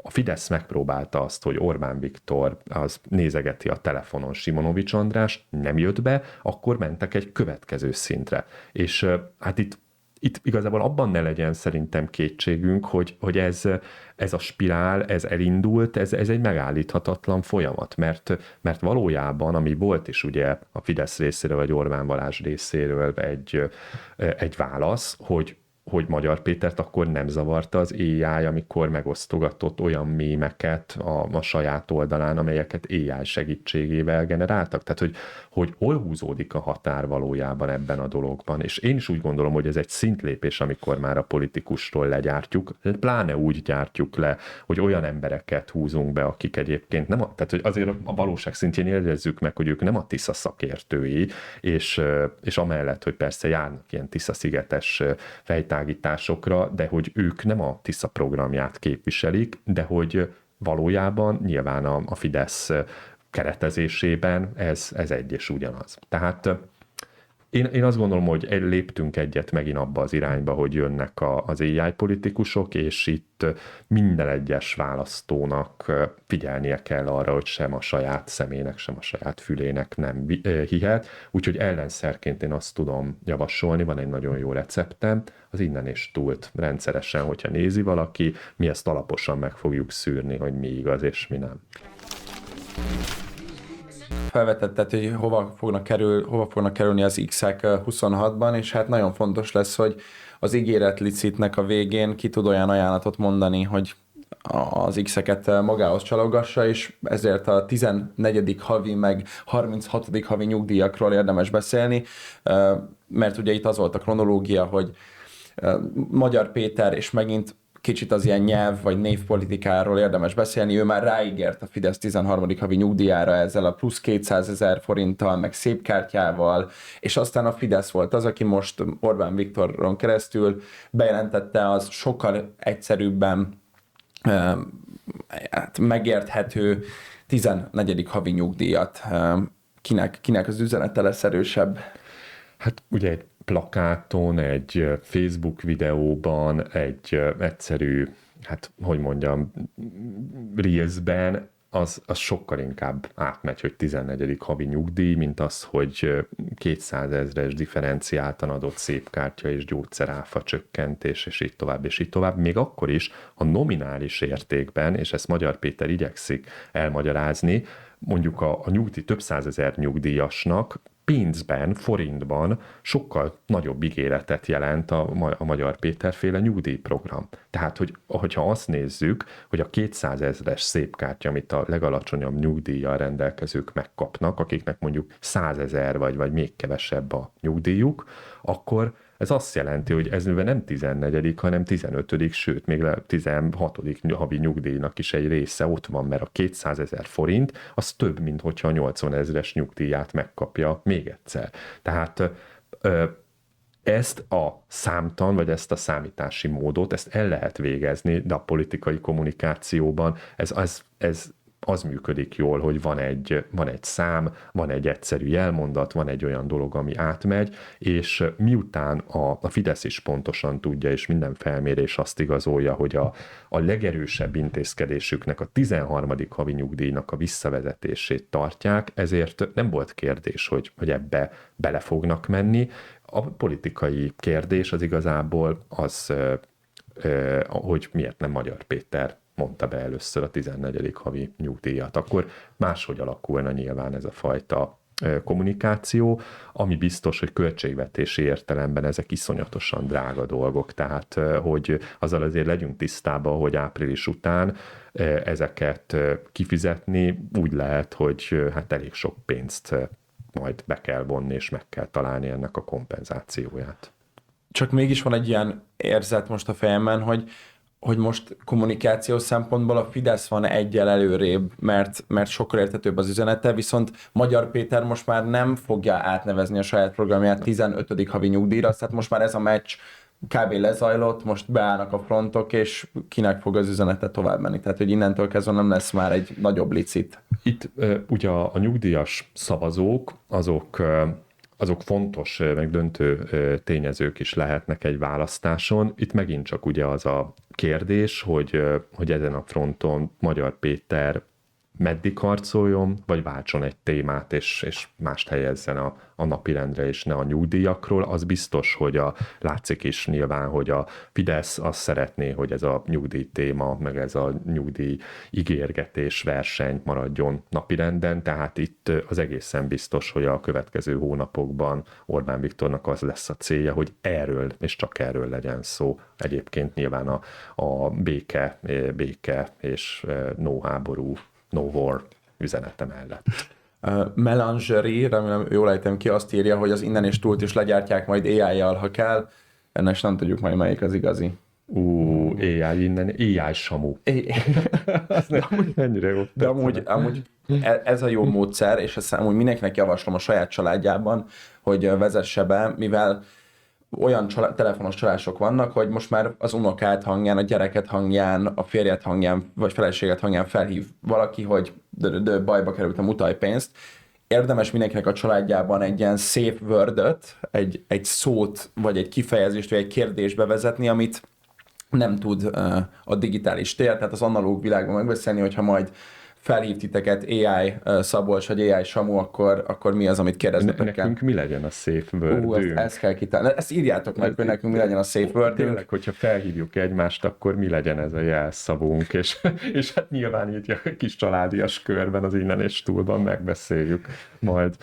a Fidesz megpróbálta azt, hogy Orbán Viktor az nézegeti a telefonon Simonovics Andrást, nem jött be, akkor mentek egy következő szintre. És hát itt Itt igazából abban ne legyen szerintem kétségünk, hogy, hogy ez, ez a spirál, ez elindult, ez, ez egy megállíthatatlan folyamat, mert, mert valójában, ami volt is ugye a Fidesz részéről, vagy Orbán Balázs részéről egy, egy válasz, hogy hogy Magyar Pétert akkor nem zavarta az á i, amikor megosztogatott olyan mémeket a, a saját oldalán, amelyeket á i segítségével generáltak. Tehát, hogy, hogy hol húzódik a határ valójában ebben a dologban. És én is úgy gondolom, hogy ez egy szintlépés, amikor már a politikustól legyártjuk, pláne úgy gyártjuk le, hogy olyan embereket húzunk be, akik egyébként nem, a, tehát hogy azért a valóság szintjén érezzük meg, hogy ők nem a Tisza szakértői, és, és amellett, hogy persze járnak ilyen Tisza-szigetes fejtágításokra, de hogy ők nem a Tisza programját képviselik, de hogy valójában nyilván a, a Fidesz keretezésében ez, ez egy és ugyanaz. Tehát én, én azt gondolom, hogy léptünk egyet megint abba az irányba, hogy jönnek a, az á i politikusok, és itt minden egyes választónak figyelnie kell arra, hogy sem a saját szemének, sem a saját fülének nem hihet. Úgyhogy ellenszerként én azt tudom javasolni, van egy nagyon jó receptem, az Innen és Túlt rendszeresen, hogyha nézi valaki, mi ezt alaposan meg fogjuk szűrni, hogy mi igaz és mi nem. Felvetetted, hogy hova fognak, kerül, hova fognak kerülni az X-ek huszonhatban, és hát nagyon fontos lesz, hogy az ígéretlicitnek a végén ki tud olyan ajánlatot mondani, hogy az X-eket magához csalogassa, és ezért a tizennegyedik havi meg harminchatodik havi nyugdíjakról érdemes beszélni, mert ugye itt az volt a kronológia, hogy Magyar Péter, és megint kicsit az ilyen nyelv vagy névpolitikáról érdemes beszélni, ő már ráígért a Fidesz tizenharmadik havi nyugdíjára ezzel a plusz kétszázezer forinttal, meg szép kártyával, és aztán a Fidesz volt az, aki most Orbán Viktoron keresztül bejelentette az sokkal egyszerűbben hát megérthető tizennegyedik havi nyugdíjat. Kinek, kinek az üzenete lesz erősebb? Hát ugye egy plakáton, egy Facebook videóban, egy egyszerű, hát hogy mondjam, Reelsben, az, az sokkal inkább átmegy, hogy tizennegyedik havi nyugdíj, mint az, hogy kétszázezres differenciáltan adott szépkártya és gyógyszeráfa csökkentés, és így tovább, és így tovább. Még akkor is a nominális értékben, és ezt Magyar Péter igyekszik elmagyarázni, mondjuk a, a nyugdíj, több százezer nyugdíjasnak pénzben, forintban sokkal nagyobb ígéretet jelent a, a Magyar Péter féle nyugdíjprogram. Tehát, hogy, hogyha azt nézzük, hogy a kétszázezres szépkártya, amit a legalacsonyabb nyugdíjjal rendelkezők megkapnak, akiknek mondjuk százezer vagy, vagy még kevesebb a nyugdíjuk, akkor ez azt jelenti, hogy ez nem tizennegyedik, hanem tizenötödik, sőt, még tizenhatodik havi nyugdíjnak is egy része ott van, mert a kétszázezer forint az több, mint hogyha a nyolcvanezres nyugdíját megkapja még egyszer. Tehát ezt a számtan, vagy ezt a számítási módot, ezt el lehet végezni, de a politikai kommunikációban ez, ez, ez az működik jól, hogy van egy, van egy szám, van egy egyszerű jelmondat, van egy olyan dolog, ami átmegy, és miután a, a Fidesz is pontosan tudja, és minden felmérés azt igazolja, hogy a, a legerősebb intézkedésüknek, a tizenharmadik havi nyugdíjnak a visszavezetését tartják, ezért nem volt kérdés, hogy, hogy ebbe bele fognak menni. A politikai kérdés az igazából az, hogy miért nem Magyar Péter mondta be először a tizennegyedik havi nyugdíjat. Akkor máshogy alakulna nyilván ez a fajta kommunikáció, ami biztos, hogy költségvetési értelemben ezek iszonyatosan drága dolgok, tehát hogy azzal azért legyünk tisztában, hogy április után ezeket kifizetni úgy lehet, hogy hát elég sok pénzt majd be kell vonni, és meg kell találni ennek a kompenzációját. Csak mégis van egy ilyen érzet most a fejemben, hogy hogy most kommunikációs szempontból a Fidesz van egyel előrébb, mert, mert sokkal érthetőbb az üzenete, viszont Magyar Péter most már nem fogja átnevezni a saját programját tizenötödik havi nyugdíjra, tehát most már ez a meccs kb. Lezajlott, most beállnak a frontok, és kinek fog az üzenete tovább menni. Tehát, hogy innentől kezdve nem lesz már egy nagyobb licit. Itt uh, ugye a, a nyugdíjas szavazók, azok uh, azok fontos, meg döntő tényezők is lehetnek egy választáson. Itt megint csak ugye az a kérdés, hogy, hogy ezen a fronton Magyar Péter meddig harcoljon, vagy váltson egy témát, és, és mást helyezzen a, a napirendre, és ne a nyugdíjakról. Az biztos, hogy a, látszik is nyilván, hogy a Fidesz azt szeretné, hogy ez a nyugdíj téma, meg ez a nyugdíj ígérgetés verseny maradjon napirenden, tehát itt az egészen biztos, hogy a következő hónapokban Orbán Viktornak az lesz a célja, hogy erről, és csak erről legyen szó. Egyébként nyilván a, a béke, béke és no háború, no war üzenete mellett. Uh, Melangerie, remélem jól ejtem ki, azt írja, hogy az innen és túlt is legyártják majd á í-jal, ha kell. Ennek nem tudjuk majd, melyik az igazi. Ú, á í innen, á í Samu. Ez nem ennyire jó. De amúgy, amúgy ez a jó módszer, és ezt amúgy mindenkinek javaslom a saját családjában, hogy vezesse be, mivel olyan csalá- telefonos csalások vannak, hogy most már az unokát hangján, a gyereket hangján, a férjet hangján, vagy feleséget hangján felhív valaki, hogy de, de bajba kerültem, utalj pénzt. Érdemes mindenkinek a családjában egy ilyen safe word-öt, egy, egy szót, vagy egy kifejezést, vagy egy kérdést bevezetni, amit nem tud uh, a digitális tér, tehát az analóg világban megbeszélni, hogyha majd felhív titeket á í Szabolcs, vagy á í Samu, akkor, akkor mi az, amit kérdeznek? Ne, nekünk mi legyen a safe word? Ú, ezt, ezt kell kitálni. Ezt írjátok meg, hogy nekünk mi legyen a safe word. Tényleg, hogyha felhívjuk egymást, akkor mi legyen ez a jelszavunk, és, és hát nyilván így a kis családias körben az innen és túlban megbeszéljük majd.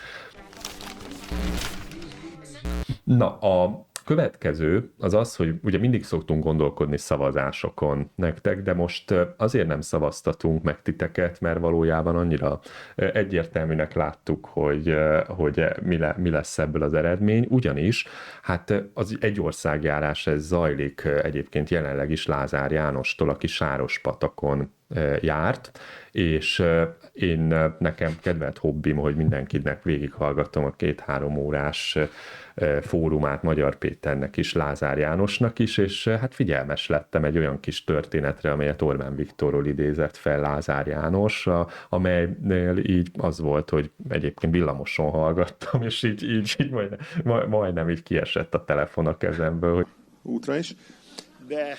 Na, a következő az az, hogy ugye mindig szoktunk gondolkodni szavazásokon nektek, de most azért nem szavaztatunk meg titeket, mert valójában annyira egyértelműnek láttuk, hogy, hogy mi, le, mi lesz ebből az eredmény, ugyanis hát az egy országjárás ez zajlik egyébként jelenleg is Lázár Jánostól, aki Sárospatakon járt, és én nekem kedvelt hobbim, hogy mindenkinek végighallgatom a két-három órás fórumát Magyar Péternek is, Lázár Jánosnak is, és hát figyelmes lettem egy olyan kis történetre, amelyet Orbán Viktorról idézett fel Lázár János, amelynél így az volt, hogy egyébként villamoson hallgattam, és így, így, így majdnem, majdnem így kiesett a telefon a kezemből. Hogy... Útra is, de...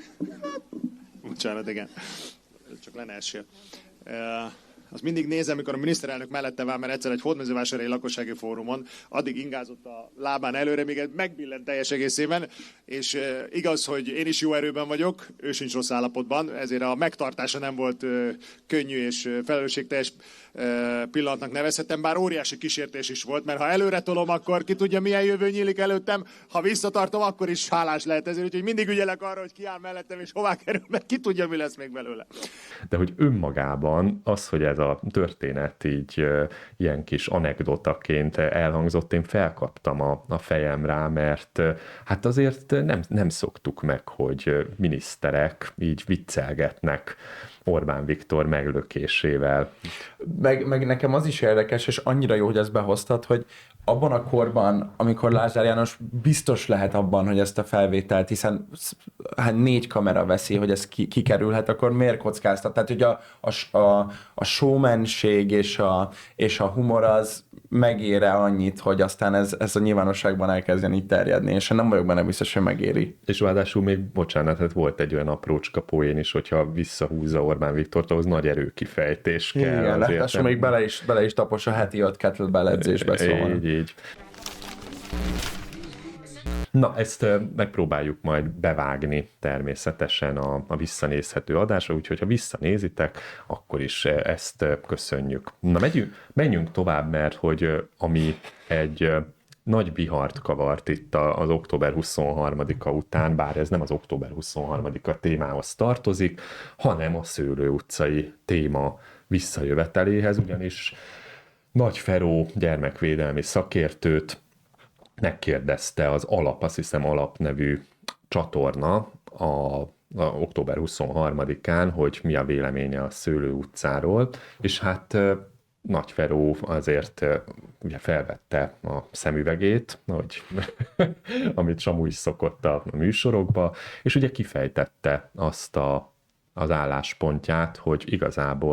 Bocsánat, igen. Csak le ne essél. Uh, azt mindig nézem, amikor a miniszterelnök mellette van, mert egyszer egy hódmezővásárhelyi lakossági fórumon addig ingázott a lábán előre, még megbillent teljes egészében, és uh, igaz, hogy én is jó erőben vagyok, ő sincs rossz állapotban, ezért a megtartása nem volt uh, könnyű és uh, felelősségteljes uh, pillanatnak nevezhetem, bár óriási kísértés is volt, mert ha előre tolom, akkor ki tudja, milyen jövő nyílik előttem, ha visszatartom, akkor is hálás lehet ezért, úgyhogy mindig ügyelek arra, hogy ki áll mellettem és hová kerül, mert ki tudja, mi lesz még belőle. De hogy önmagában az, hogy ez a történet így ilyen kis anekdotaként elhangzott, én felkaptam a, a fejem rá, mert hát azért nem, nem szoktuk meg, hogy miniszterek így viccelgetnek Orbán Viktor meglökésével. Meg, meg nekem az is érdekes, és annyira jó, hogy ezt behoztad, hogy abban a korban, amikor Lázár János biztos lehet abban, hogy ezt a felvételt, hiszen hát négy kamera veszi, hogy ez ki, kikerülhet, akkor miért kockáztat? Tehát, hogy a, a, a, a showmanség és a, és a humor az megére annyit, hogy aztán ez, ez a nyilvánosságban elkezdjen így terjedni, és nem vagyok benne biztos, hogy megéri. És ráadásul még, bocsánat, hát volt egy olyan aprócska poén is, hogyha visszahúzza Orbán Viktort, ahhoz nagy erőkifejtés kell. Igen, ráadásul még bele is, bele is tapos a heti öt kettlebell edzésbe, szóval. Így, így. Na, ezt megpróbáljuk majd bevágni természetesen a, a visszanézhető adásra, úgyhogy ha visszanézitek, akkor is ezt köszönjük. Na, megyünk, menjünk tovább, mert hogy ami egy nagy vihart kavart itt az október huszonharmadika után, bár ez nem az október huszonharmadika témához tartozik, hanem a Szőlő utcai téma visszajöveteléhez, ugyanis Nagy Feró gyermekvédelmi szakértőt megkérdezte az Alap, azt hiszem Alap nevű csatorna a, a október huszonharmadikán, hogy mi a véleménye a Szőlő utcáról, és hát Nagy Feró azért ugye felvette a szemüvegét, hogy, amit Samu is szokott a műsorokba, és ugye kifejtette azt a, az álláspontját, hogy igazából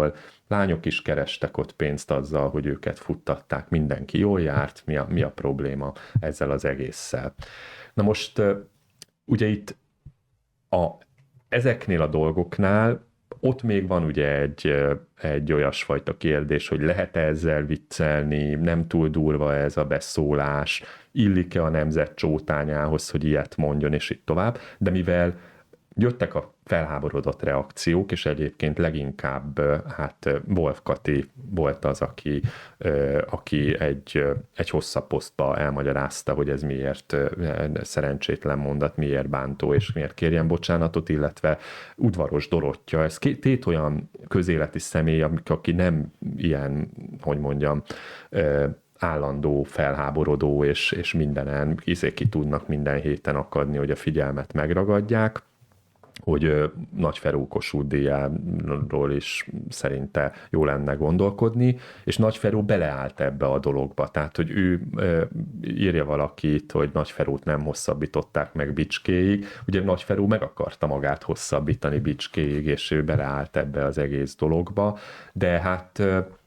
lányok is kerestek ott pénzt azzal, hogy őket futtatták, mindenki jól járt, mi a, mi a probléma ezzel az egésszel. Na most ugye itt a, ezeknél a dolgoknál ott még van ugye egy, egy olyasfajta kérdés, hogy lehet-e ezzel viccelni, nem túl durva ez a beszólás, illik-e a nemzet csótányához, hogy ilyet mondjon, és így tovább, de mivel jöttek a felháborodott reakciók, és egyébként leginkább hát Wolf Kati volt az, aki, aki egy, egy hosszabb posztba elmagyarázta, hogy ez miért szerencsétlen mondat, miért bántó, és miért kérjen bocsánatot, illetve Udvaros Dorottya, ez két, két olyan közéleti személy, aki nem ilyen, hogy mondjam, állandó felháborodó, és, és mindenen, hiszen ki tudnak minden héten akadni, hogy a figyelmet megragadják, hogy Nagy-Feró Kossuth díjáról is szerinte jó lenne gondolkodni, és Nagy-Feró beleállt ebbe a dologba. Tehát, hogy ő írja valakit, hogy Nagy-Ferót nem hosszabbították meg Bicskéig. Ugye Nagy-Feró meg akarta magát hosszabbítani Bicskéig, és ő beleállt ebbe az egész dologba, de hát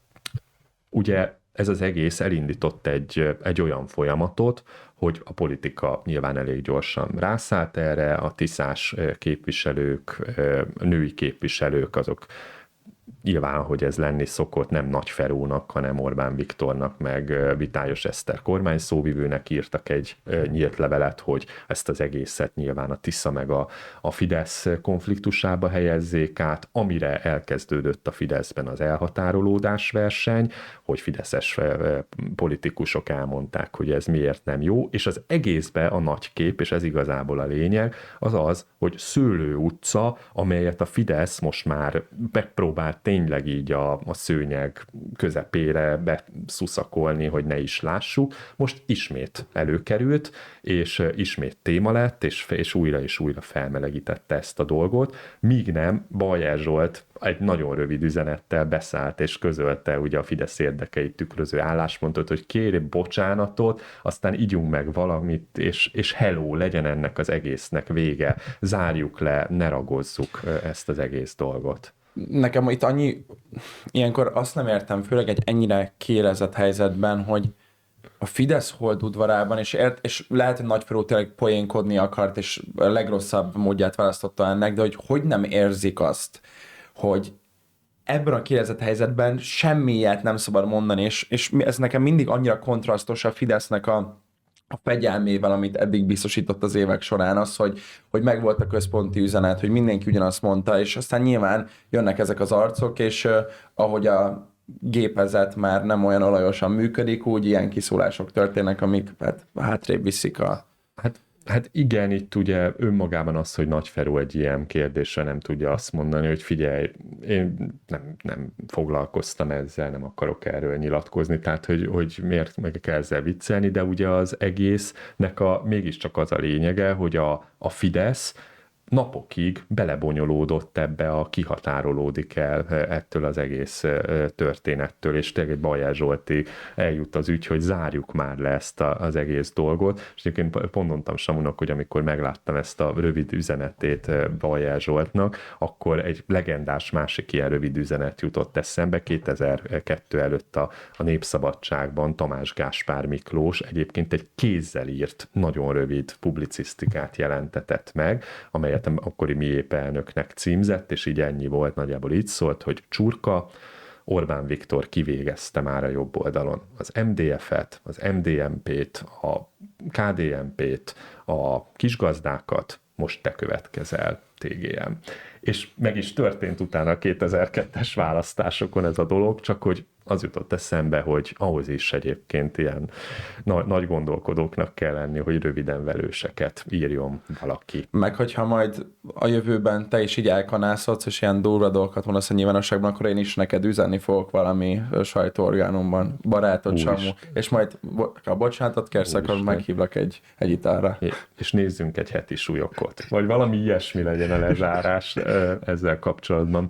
ugye ez az egész elindított egy, egy olyan folyamatot, hogy a politika nyilván elég gyorsan rászállt erre, a tiszás képviselők, női képviselők, azok nyilván, hogy ez lenni szokott, nem Nagy-Ferónak, hanem Orbán Viktornak, meg Vitályos Eszter kormányszóvivőnek írtak egy nyílt levelet, hogy ezt az egészet nyilván a Tisza meg a, a Fidesz konfliktusába helyezzék át, amire elkezdődött a Fideszben az elhatárolódás verseny, hogy fideszes politikusok elmondták, hogy ez miért nem jó, és az egészben a nagy kép, és ez igazából a lényeg, az az, hogy Szőlő utca, amelyet a Fidesz most már megpróbált tényleg így a, a szőnyeg közepére beszuszakolni, hogy ne is lássuk, most ismét előkerült, és ismét téma lett, és, és újra és újra felmelegítette ezt a dolgot, míg nem Bajer Zsolt egy nagyon rövid üzenettel beszállt és közölte ugye a Fidesz érdekeit tükröző álláspontot, hogy kérj bocsánatot, aztán ígyunk meg valamit, és, és hello, legyen ennek az egésznek vége, zárjuk le, ne ragozzuk ezt az egész dolgot. Nekem itt annyi, ilyenkor azt nem értem, főleg egy ennyire kiélezett helyzetben, hogy a Fidesz holdudvarában, és, ért, és lehet, hogy Nagy-Feró tényleg poénkodni akart, és a legrosszabb módját választotta ennek, de hogy hogy nem érzik azt, hogy ebben a kiélezett helyzetben semmi ilyet nem szabad mondani, és, és ez nekem mindig annyira kontrasztos a Fidesznek a a fegyelmével, amit eddig biztosított az évek során, az, hogy, hogy megvolt a központi üzenet, hogy mindenki ugyanazt mondta, és aztán nyilván jönnek ezek az arcok, és uh, ahogy a gépezet már nem olyan olajosan működik, úgy ilyen kiszólások történnek, amik hát, hátrébb viszik a... Hát Hát igen, itt ugye önmagában az, hogy Nagy-Feró egy ilyen kérdésre nem tudja azt mondani, hogy figyelj, én nem, nem foglalkoztam ezzel, nem akarok erről nyilatkozni, tehát hogy, hogy miért meg kell ezzel viccelni, de ugye az egésznek a, mégiscsak az a lényege, hogy a, a Fidesz napokig belebonyolódott ebbe a kihatárolódik el ettől az egész történettől, és tényleg egy Bajer Zsolti eljut az ügy, hogy zárjuk már le ezt a, az egész dolgot, és egyébként pont mondtam Samunak, hogy amikor megláttam ezt a rövid üzenetét Bajer Zsoltnak, akkor egy legendás másik ilyen rövid üzenet jutott eszembe, kétezer-kettő előtt a, a Népszabadságban Tamás Gáspár Miklós egyébként egy kézzel írt, nagyon rövid publicisztikát jelentetett meg, amelyet akkori Miép elnöknek címzett, és így ennyi volt, nagyjából így szólt, hogy csurka, Orbán Viktor kivégezte már a jobb oldalon az em dé ef-et, az em dé em pét, a ká dé en pét, a kisgazdákat, most te következel, té gé em. És meg is történt utána a kétezer-kettes választásokon ez a dolog, csak hogy az jutott eszembe, hogy ahhoz is egyébként ilyen na- nagy gondolkodóknak kell lenni, hogy röviden velőseket írjon valaki. Meg hogyha majd a jövőben te is így elkanászodsz, és ilyen durva dolgokat mondasz a nyilvánosságban, akkor én is neked üzenni fogok valami sajtóorgánumban, barátod, Samu, és majd ha bocsánatot kérsz, akkor meghívlak egy, egy italra. És nézzünk egy heti súlyokot. Vagy valami ilyesmi legyen a lezárás ezzel kapcsolatban.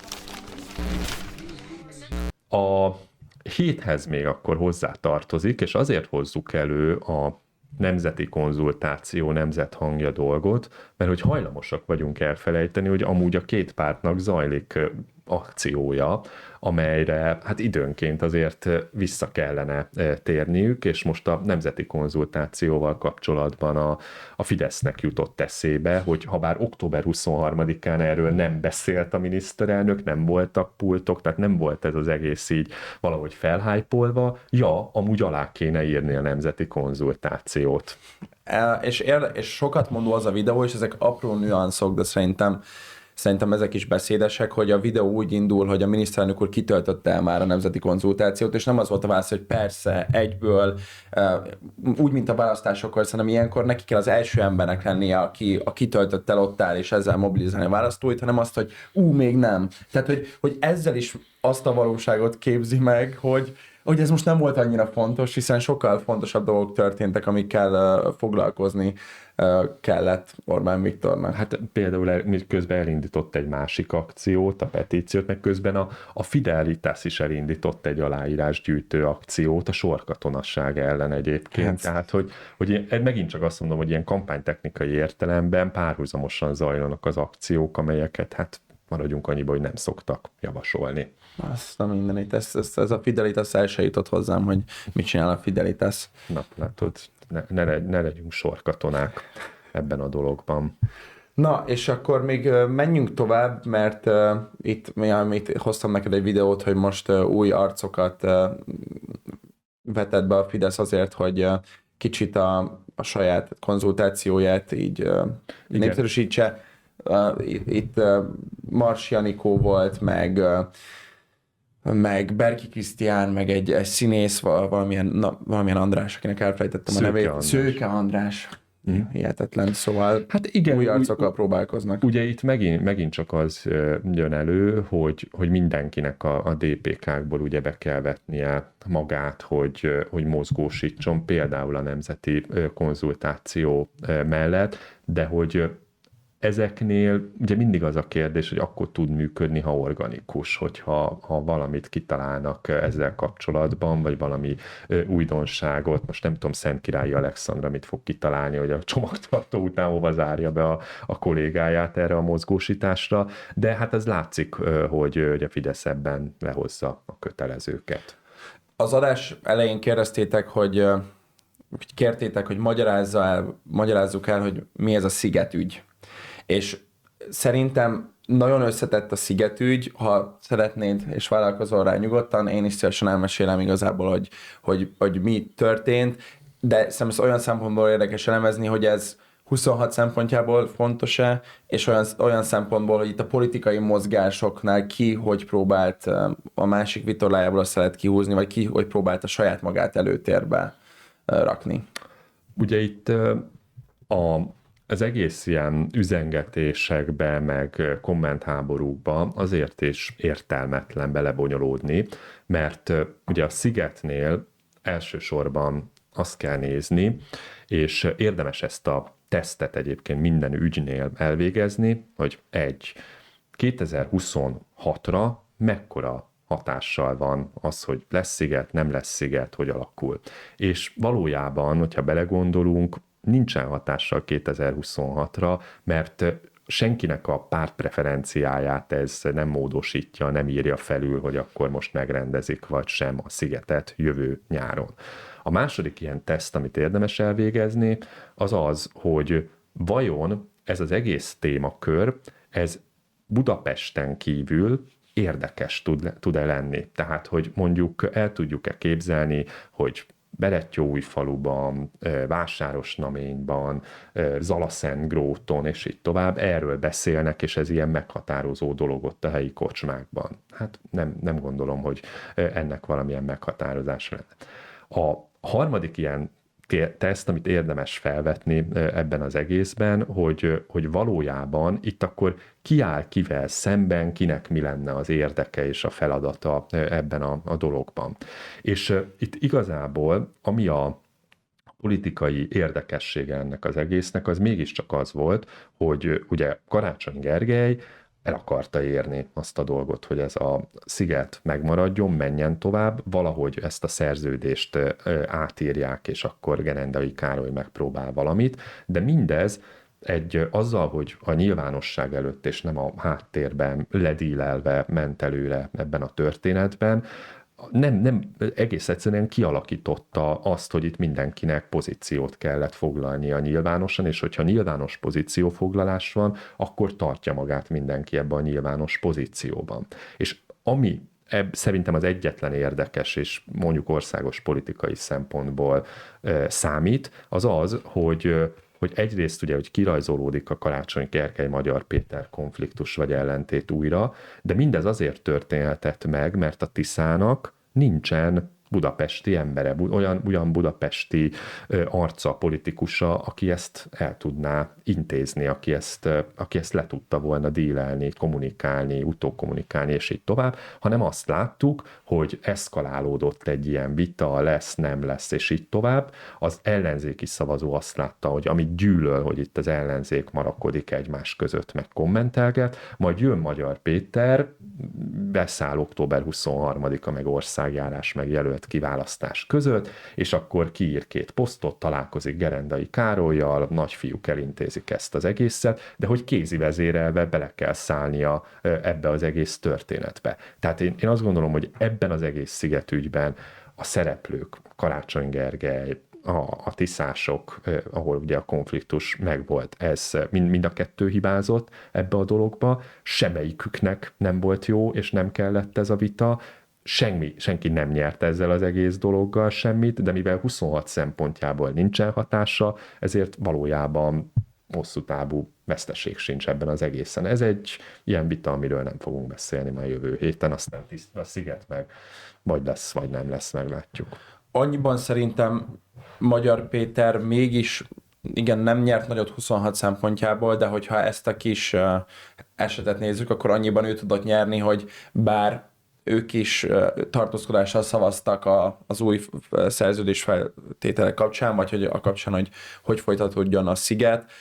A héthez még akkor hozzá tartozik, és azért hozzuk elő a nemzeti konzultáció, nemzethangja dolgot, mert hogy hajlamosak vagyunk elfelejteni, hogy amúgy a két pártnak zajlik akciója, amelyre hát időnként azért vissza kellene térniük, és most a nemzeti konzultációval kapcsolatban a, a Fidesznek jutott eszébe, hogy ha bár október huszonharmadikán erről nem beszélt a miniszterelnök, nem voltak pultok, tehát nem volt ez az egész így valahogy felhájpolva, ja, amúgy alá kéne írni a nemzeti konzultációt. És, ér, és sokat mondó az a videó, és ezek apró nüanszok, de szerintem Szerintem ezek is beszédesek, hogy a videó úgy indul, hogy a miniszterelnök úr kitöltötte el már a nemzeti konzultációt, és nem az volt a válasz, hogy persze, egyből, úgy, mint a választásokkor, szerintem ilyenkor neki kell az első embernek lennie, aki a kitöltött el ott áll, és ezzel mobilizálni a választóit, hanem azt, hogy ú, még nem. Tehát, hogy, hogy ezzel is azt a valóságot képzi meg, hogy hogy ez most nem volt annyira fontos, hiszen sokkal fontosabb dolgok történtek, amikkel uh, foglalkozni uh, kellett Orbán Viktornak. Hát például közben elindított egy másik akciót, a petíciót, meg közben a, a Fidelitas is elindított egy aláírásgyűjtő akciót a sorkatonasság ellen egyébként. Hát. Tehát, hogy, hogy megint csak azt mondom, hogy ilyen kampánytechnikai értelemben párhuzamosan zajlanak az akciók, amelyeket hát maradjunk annyiba, hogy nem szoktak javasolni. Azt a mindenit, ez, ez, ez a Fidelitas el se jutott hozzám, hogy mit csinál a Fidelitas. Na, látod, ne, ne, ne legyünk sorkatonák ebben a dologban. Na, és akkor még menjünk tovább, mert uh, itt, itt hoztam neked egy videót, hogy most uh, új arcokat uh, vetett be a Fidesz azért, hogy uh, kicsit a, a saját konzultációját így uh, népszerűsítse. Uh, itt uh, Mars Janikó volt, meg, uh, meg Berki Krisztián, meg egy, egy színész, valamilyen, na, valamilyen András, akinek elfelejtettem Szőke a nevét. András. Szőke András. Mm. Hihetetlen, szóval hát igen, új arcokkal úgy, próbálkoznak. Ugye itt megint, megint csak az jön elő, hogy, hogy mindenkinek a, a dé pé ká-kból ugye be kell vetnie magát, hogy, hogy mozgósítson, például a nemzeti konzultáció mellett, de hogy ezeknél ugye mindig az a kérdés, hogy akkor tud működni, ha organikus, hogyha ha valamit kitalálnak ezzel kapcsolatban, vagy valami újdonságot. Most nem tudom, Szentkirályi Alexandra mit fog kitalálni, hogy a csomagtartó után hova zárja be a, a kollégáját erre a mozgósításra, de hát ez látszik, hogy, hogy a Fidesz ebben lehozza a kötelezőket. Az adás elején kérdeztétek, hogy kértétek, hogy magyarázza el, magyarázzuk el, hogy mi ez a szigetügy. És szerintem nagyon összetett a szigetügy, ha szeretnéd és vállalkozol rá nyugodtan, én is szívesen elmesélem igazából, hogy, hogy, hogy mi történt, de szerintem ez olyan szempontból érdekes elemezni, hogy ez huszonhat szempontjából fontos-e, és olyan, olyan szempontból, hogy itt a politikai mozgásoknál ki, hogy próbált a másik vitorlájából a szelet kihúzni, vagy ki, hogy próbált a saját magát előtérbe rakni. Ugye itt a az egész ilyen üzengetésekbe, meg kommentháborúkba azért is értelmetlen belebonyolódni, mert ugye a Szigetnél elsősorban azt kell nézni, és érdemes ezt a tesztet egyébként minden ügynél elvégezni, hogy egy, kétezer-huszonhatra mekkora hatással van az, hogy lesz sziget, nem lesz sziget, hogy alakul. És valójában, hogyha belegondolunk, nincsen hatással kétezer-huszonhatra, mert senkinek a pártpreferenciáját ez nem módosítja, nem írja felül, hogy akkor most megrendezik, vagy sem a szigetet jövő nyáron. A második ilyen teszt, amit érdemes elvégezni, az az, hogy vajon ez az egész témakör, ez Budapesten kívül érdekes tud, tud-e lenni. Tehát, hogy mondjuk el tudjuk-e képzelni, hogy Berettyóújfaluban, Vásárosnaményban, Zalaszentgróton, és így tovább, erről beszélnek, és ez ilyen meghatározó dolog ott a helyi kocsmákban. Hát nem, nem gondolom, hogy ennek valamilyen meghatározás lenne. A harmadik ilyen teszt, amit érdemes felvetni ebben az egészben, hogy, hogy valójában itt akkor ki áll kivel szemben, kinek mi lenne az érdeke és a feladata ebben a, a dologban. És itt igazából, ami a politikai érdekessége ennek az egésznek, az mégiscsak az volt, hogy ugye Karácsony Gergely el akarta érni azt a dolgot, hogy ez a sziget megmaradjon, menjen tovább, valahogy ezt a szerződést átírják, és akkor Gerendai Károly megpróbál valamit, de mindez egy azzal, hogy a nyilvánosság előtt és nem a háttérben ledílelve ment előre ebben a történetben, nem, nem egész egyszerűen kialakította azt, hogy itt mindenkinek pozíciót kellett foglalnia nyilvánosan, és hogyha nyilvános pozíciófoglalás van, akkor tartja magát mindenki ebben a nyilvános pozícióban. És ami ebb, szerintem az egyetlen érdekes és mondjuk országos politikai szempontból e, számít, az az, hogy hogy egyrészt ugye, hogy kirajzolódik a Karácsony-Gergely Magyar Péter konfliktus vagy ellentét újra, de mindez azért történhetett meg, mert a Tiszának nincsen budapesti embere, olyan, olyan budapesti arca, politikusa, aki ezt el tudná intézni, aki ezt, aki ezt le tudta volna dílelni, kommunikálni, utókommunikálni, és így tovább, hanem azt láttuk, hogy eszkalálódott egy ilyen vita, lesz, nem lesz, és így tovább. Az ellenzéki szavazó azt látta, hogy amit gyűlöl, hogy itt az ellenzék marakodik egymás között, meg kommentelget, majd jön Magyar Péter, beszáll október huszonharmadika, meg országjárás, meg jelölt kiválasztás között, és akkor kiír két posztot, találkozik Gerendai Károlyjal, nagyfiúk elintézik ezt az egészet, de hogy kézi vezérelve bele kell szállnia ebbe az egész történetbe. Tehát én, én azt gondolom, hogy ebben az egész szigetügyben a szereplők, Karácsony Gergely, a, a tiszások, eh, ahol ugye a konfliktus megvolt, ez mind, mind a kettő hibázott ebbe a dologba, semmelyiküknek nem volt jó, és nem kellett ez a vita, Semmi, senki nem nyert ezzel az egész dologgal semmit, de mivel huszonhat szempontjából nincsen hatása, ezért valójában hosszú távú veszteség sincs ebben az egészen. Ez egy ilyen vita, amiről nem fogunk beszélni majd jövő héten, aztán a sziget meg vagy lesz, vagy nem lesz, meglátjuk. Annyiban szerintem Magyar Péter mégis igen, nem nyert nagyot huszonhat szempontjából, de hogyha ezt a kis esetet nézzük, akkor annyiban ő tudott nyerni, hogy bár ők is tartózkodással szavaztak a, az új szerződés feltételek kapcsán, vagy hogy a kapcsán, hogy hogy folytatódjon a sziget.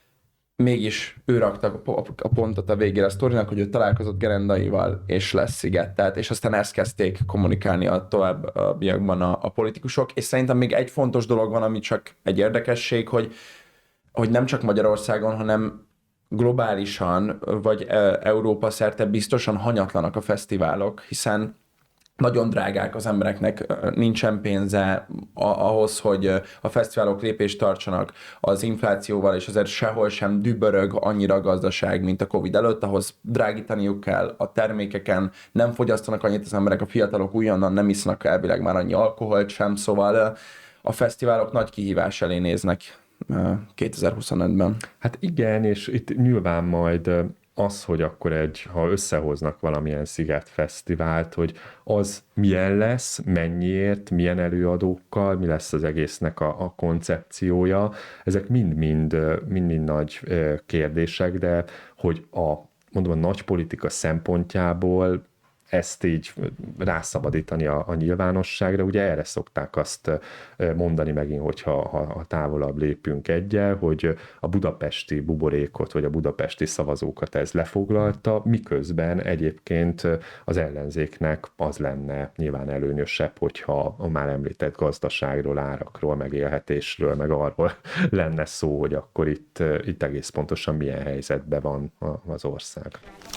Mégis ő rakta a pontot a végére a sztorinak, hogy ő találkozott Gerendaival, és lesz sziget. Tehát, és aztán ezt kezdték kommunikálni a továbbiakban a, a politikusok. És szerintem még egy fontos dolog van, ami csak egy érdekesség, hogy, hogy nem csak Magyarországon, hanem globálisan, vagy Európa szerte biztosan hanyatlanak a fesztiválok, hiszen nagyon drágák az embereknek, nincsen pénze ahhoz, hogy a fesztiválok lépést tartsanak az inflációval, és azért sehol sem dübörög annyira a gazdaság, mint a Covid előtt, ahhoz drágítaniuk kell a termékeken, nem fogyasztanak annyit az emberek, a fiatalok újonnan nem isznak elvileg már annyi alkoholt sem, szóval a fesztiválok nagy kihívás elé néznek kétezer-huszonötben. Hát igen, és itt nyilván majd az, hogy akkor egy, ha összehoznak valamilyen szigetfesztivált, hogy az milyen lesz, mennyiért, milyen előadókkal, mi lesz az egésznek a, a koncepciója, ezek mind-mind, mind-mind nagy kérdések, de hogy a, mondom, a nagy politika szempontjából ezt így rászabadítani a, a nyilvánosságra, ugye erre szokták azt mondani megint, hogyha ha, ha távolabb lépünk egyel, hogy a budapesti buborékot, vagy a budapesti szavazókat ez lefoglalta, miközben egyébként az ellenzéknek az lenne nyilván előnyösebb, hogyha a már említett gazdaságról, árakról, megélhetésről, meg arról lenne szó, hogy akkor itt, itt egész pontosan milyen helyzetben van az ország.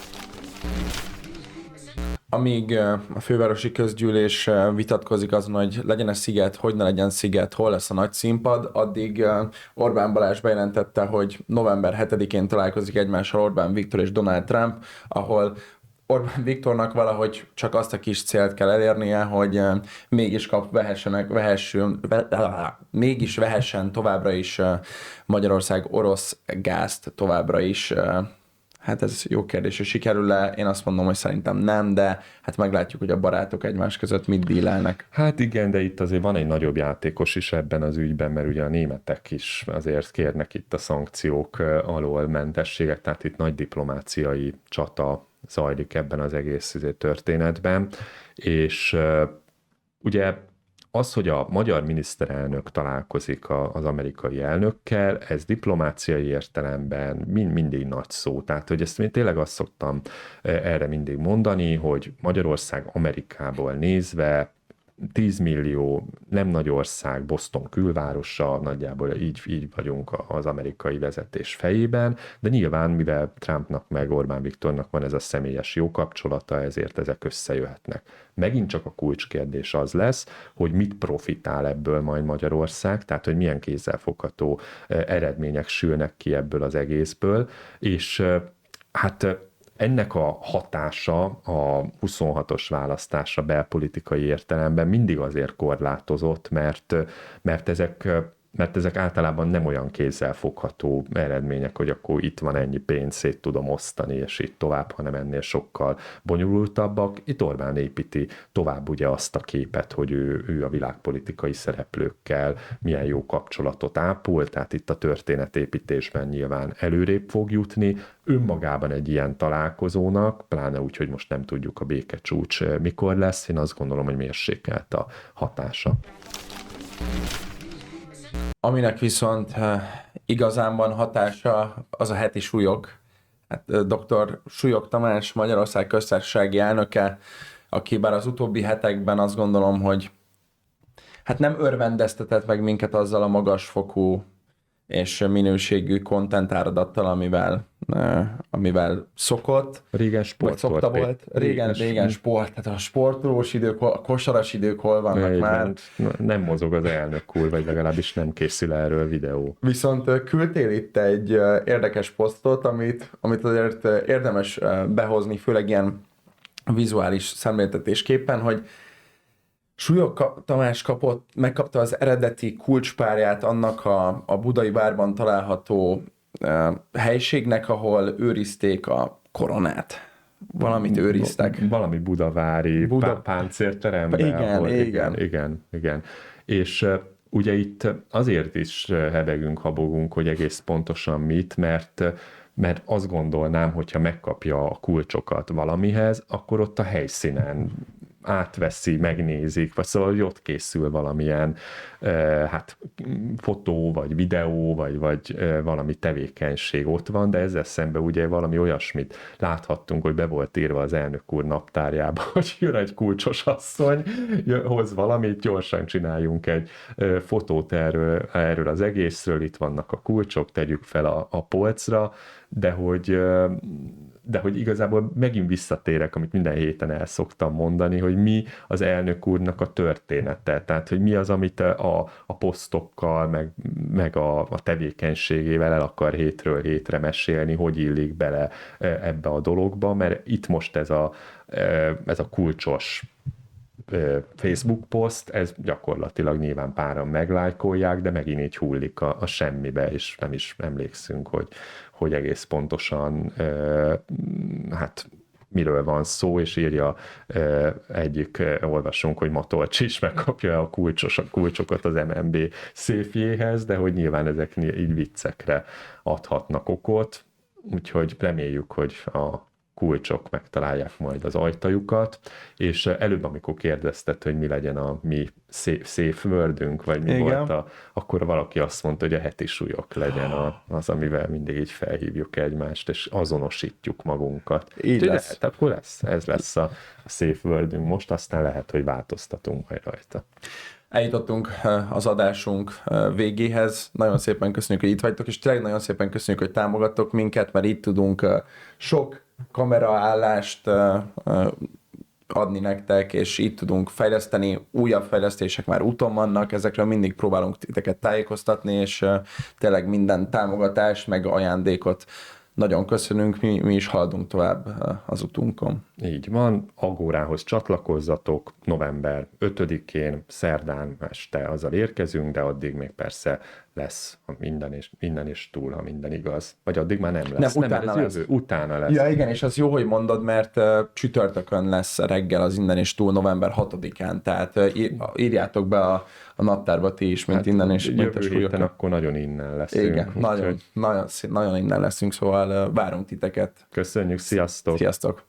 Amíg a fővárosi közgyűlés vitatkozik azon, hogy legyen-e sziget, hogy ne legyen sziget, hol lesz a nagy színpad, addig Orbán Balázs bejelentette, hogy november hetedikén találkozik egymással Orbán Viktor és Donald Trump, ahol Orbán Viktornak valahogy csak azt a kis célt kell elérnie, hogy mégis kap, vehessenek, vehessünk, mégis vehessen továbbra is Magyarország orosz gázt továbbra is. Hát ez jó kérdés, hogy sikerül-e? Én azt mondom, hogy szerintem nem, de hát meglátjuk, hogy a barátok egymás között mit dílelnek. Hát igen, de itt azért van egy nagyobb játékos is ebben az ügyben, mert ugye a németek is azért kérnek itt a szankciók alól mentességet, tehát itt nagy diplomáciai csata zajlik ebben az egész történetben, és ugye az, hogy a magyar miniszterelnök találkozik az amerikai elnökkel, ez diplomáciai értelemben mind, mindig nagy szó. Tehát, hogy ezt én tényleg azt szoktam erre mindig mondani, hogy Magyarország Amerikából nézve tíz millió, nem nagy ország, Boston külvárosa, nagyjából így, így vagyunk az amerikai vezetés fejében, de nyilván, mivel Trumpnak meg Orbán Viktornak van ez a személyes jó kapcsolata, ezért ezek összejöhetnek. Megint csak a kulcskérdés az lesz, hogy mit profitál ebből majd Magyarország, tehát hogy milyen kézzelfogható eredmények sülnek ki ebből az egészből, és hát ennek a hatása a huszonhatos választásra belpolitikai értelemben mindig azért korlátozott, mert, mert ezek mert ezek általában nem olyan kézzelfogható eredmények, hogy akkor itt van ennyi pénz, szét tudom osztani, és így tovább, hanem ennél sokkal bonyolultabbak. Itt Orbán építi tovább ugye azt a képet, hogy ő, ő a világpolitikai szereplőkkel milyen jó kapcsolatot ápol, tehát itt a történetépítésben nyilván előrébb fog jutni. Önmagában egy ilyen találkozónak, pláne úgy, hogy most nem tudjuk a békecsúcs mikor lesz, én azt gondolom, hogy mérsékelt a hatása. Aminek viszont igazán van hatása, az a heti súlyok. Hát dr. Súlyog Tamás, Magyarország köztársasági elnöke, aki bár az utóbbi hetekben azt gondolom, hogy hát nem örvendeztetett meg minket azzal a magasfokú és minőségű content áradattal, amivel, amivel szokott. Régen sport szokta volt. volt. Régen, régen, régen sport. Tehát a sportolós idők, a kosaras idők hol vannak Régen. már. Nem mozog az elnök úr, vagy legalábbis nem készül erről videó. Viszont küldtél itt egy érdekes posztot, amit, amit azért érdemes behozni, főleg ilyen vizuális szemléltetésképpen, hogy Súlyog Tamás kapott, megkapta az eredeti kulcspárját annak a, a budai várban található uh, helységnek, ahol őrizték a koronát. Valamit őriztek. Valami budavári Buda... páncélteremben. Igen, ahol, igen. igen, igen, igen. És uh, ugye itt azért is hebegünk, habogunk, hogy egész pontosan mit, mert mert azt gondolnám, hogyha megkapja a kulcsokat valamihez, akkor ott a helyszínen átveszi, megnézik, vagy szóval, hogy ott készül valamilyen eh, hát fotó, vagy videó, vagy, vagy eh, valami tevékenység ott van, de ezzel szemben ugye valami olyasmit láthattunk, hogy be volt írva az elnök úr naptárjába, hogy jön egy kulcsos asszony, hoz valamit, gyorsan csináljunk egy eh, fotót erről, erről az egészről, itt vannak a kulcsok, tegyük fel a, a polcra, de hogy eh, de hogy igazából megint visszatérek, amit minden héten el szoktam mondani, hogy mi az elnök úrnak a története, tehát hogy mi az, amit a, a posztokkal, meg, meg a, a tevékenységével el akar hétről hétre mesélni, hogy illik bele ebbe a dologba, mert itt most ez a, ez a kulcsos Facebook poszt, ez gyakorlatilag nyilván páran meglájkolják, de megint így hullik a, a semmibe, és nem is emlékszünk, hogy, hogy egész pontosan hát miről van szó, és írja egyik olvasónk, hogy Matolcsi is megkapja a, kulcsos, a kulcsokat az em en bé széfjéhez, de hogy nyilván ezek így viccekre adhatnak okot, úgyhogy reméljük, hogy a kulcsok megtalálják majd az ajtajukat, és előbb, amikor kérdezted, hogy mi legyen a mi safe wordünk, vagy mi Igen. volt a, akkor valaki azt mondta, hogy a heti súlyok legyen a, az, amivel mindig így felhívjuk egymást, és azonosítjuk magunkat. Így lesz. Lehet, akkor lesz, ez lesz a, a safe wordünk most, aztán lehet, hogy változtatunk majd rajta. Eljutottunk az adásunk végéhez. Nagyon szépen köszönjük, hogy itt vagytok, és tényleg nagyon szépen köszönjük, hogy támogattok minket, mert itt tudunk sok kameraállást adni nektek, és itt tudunk fejleszteni, újabb fejlesztések már úton vannak, ezekről mindig próbálunk titeket tájékoztatni, és tényleg minden támogatást, meg ajándékot nagyon köszönünk, mi, mi is haladunk tovább az utunkon. Így van, Agórához csatlakozzatok, november ötödikén, szerdán este azzal érkezünk, de addig még persze lesz minden és, minden és túl, ha minden igaz. Vagy addig már nem lesz. Nem, utána nem, lesz. Jövő, utána lesz. Ja igen, és az jó, hogy mondod, mert uh, csütörtökön lesz reggel az Innen és túl november hatodikán, tehát uh, írjátok be a, a naptárba ti is, mint hát, Innen és jövő héten akkor nagyon innen leszünk. Igen, nagyon, nagyon, nagyon innen leszünk, szóval uh, várunk titeket. Köszönjük, sziasztok! Sziasztok!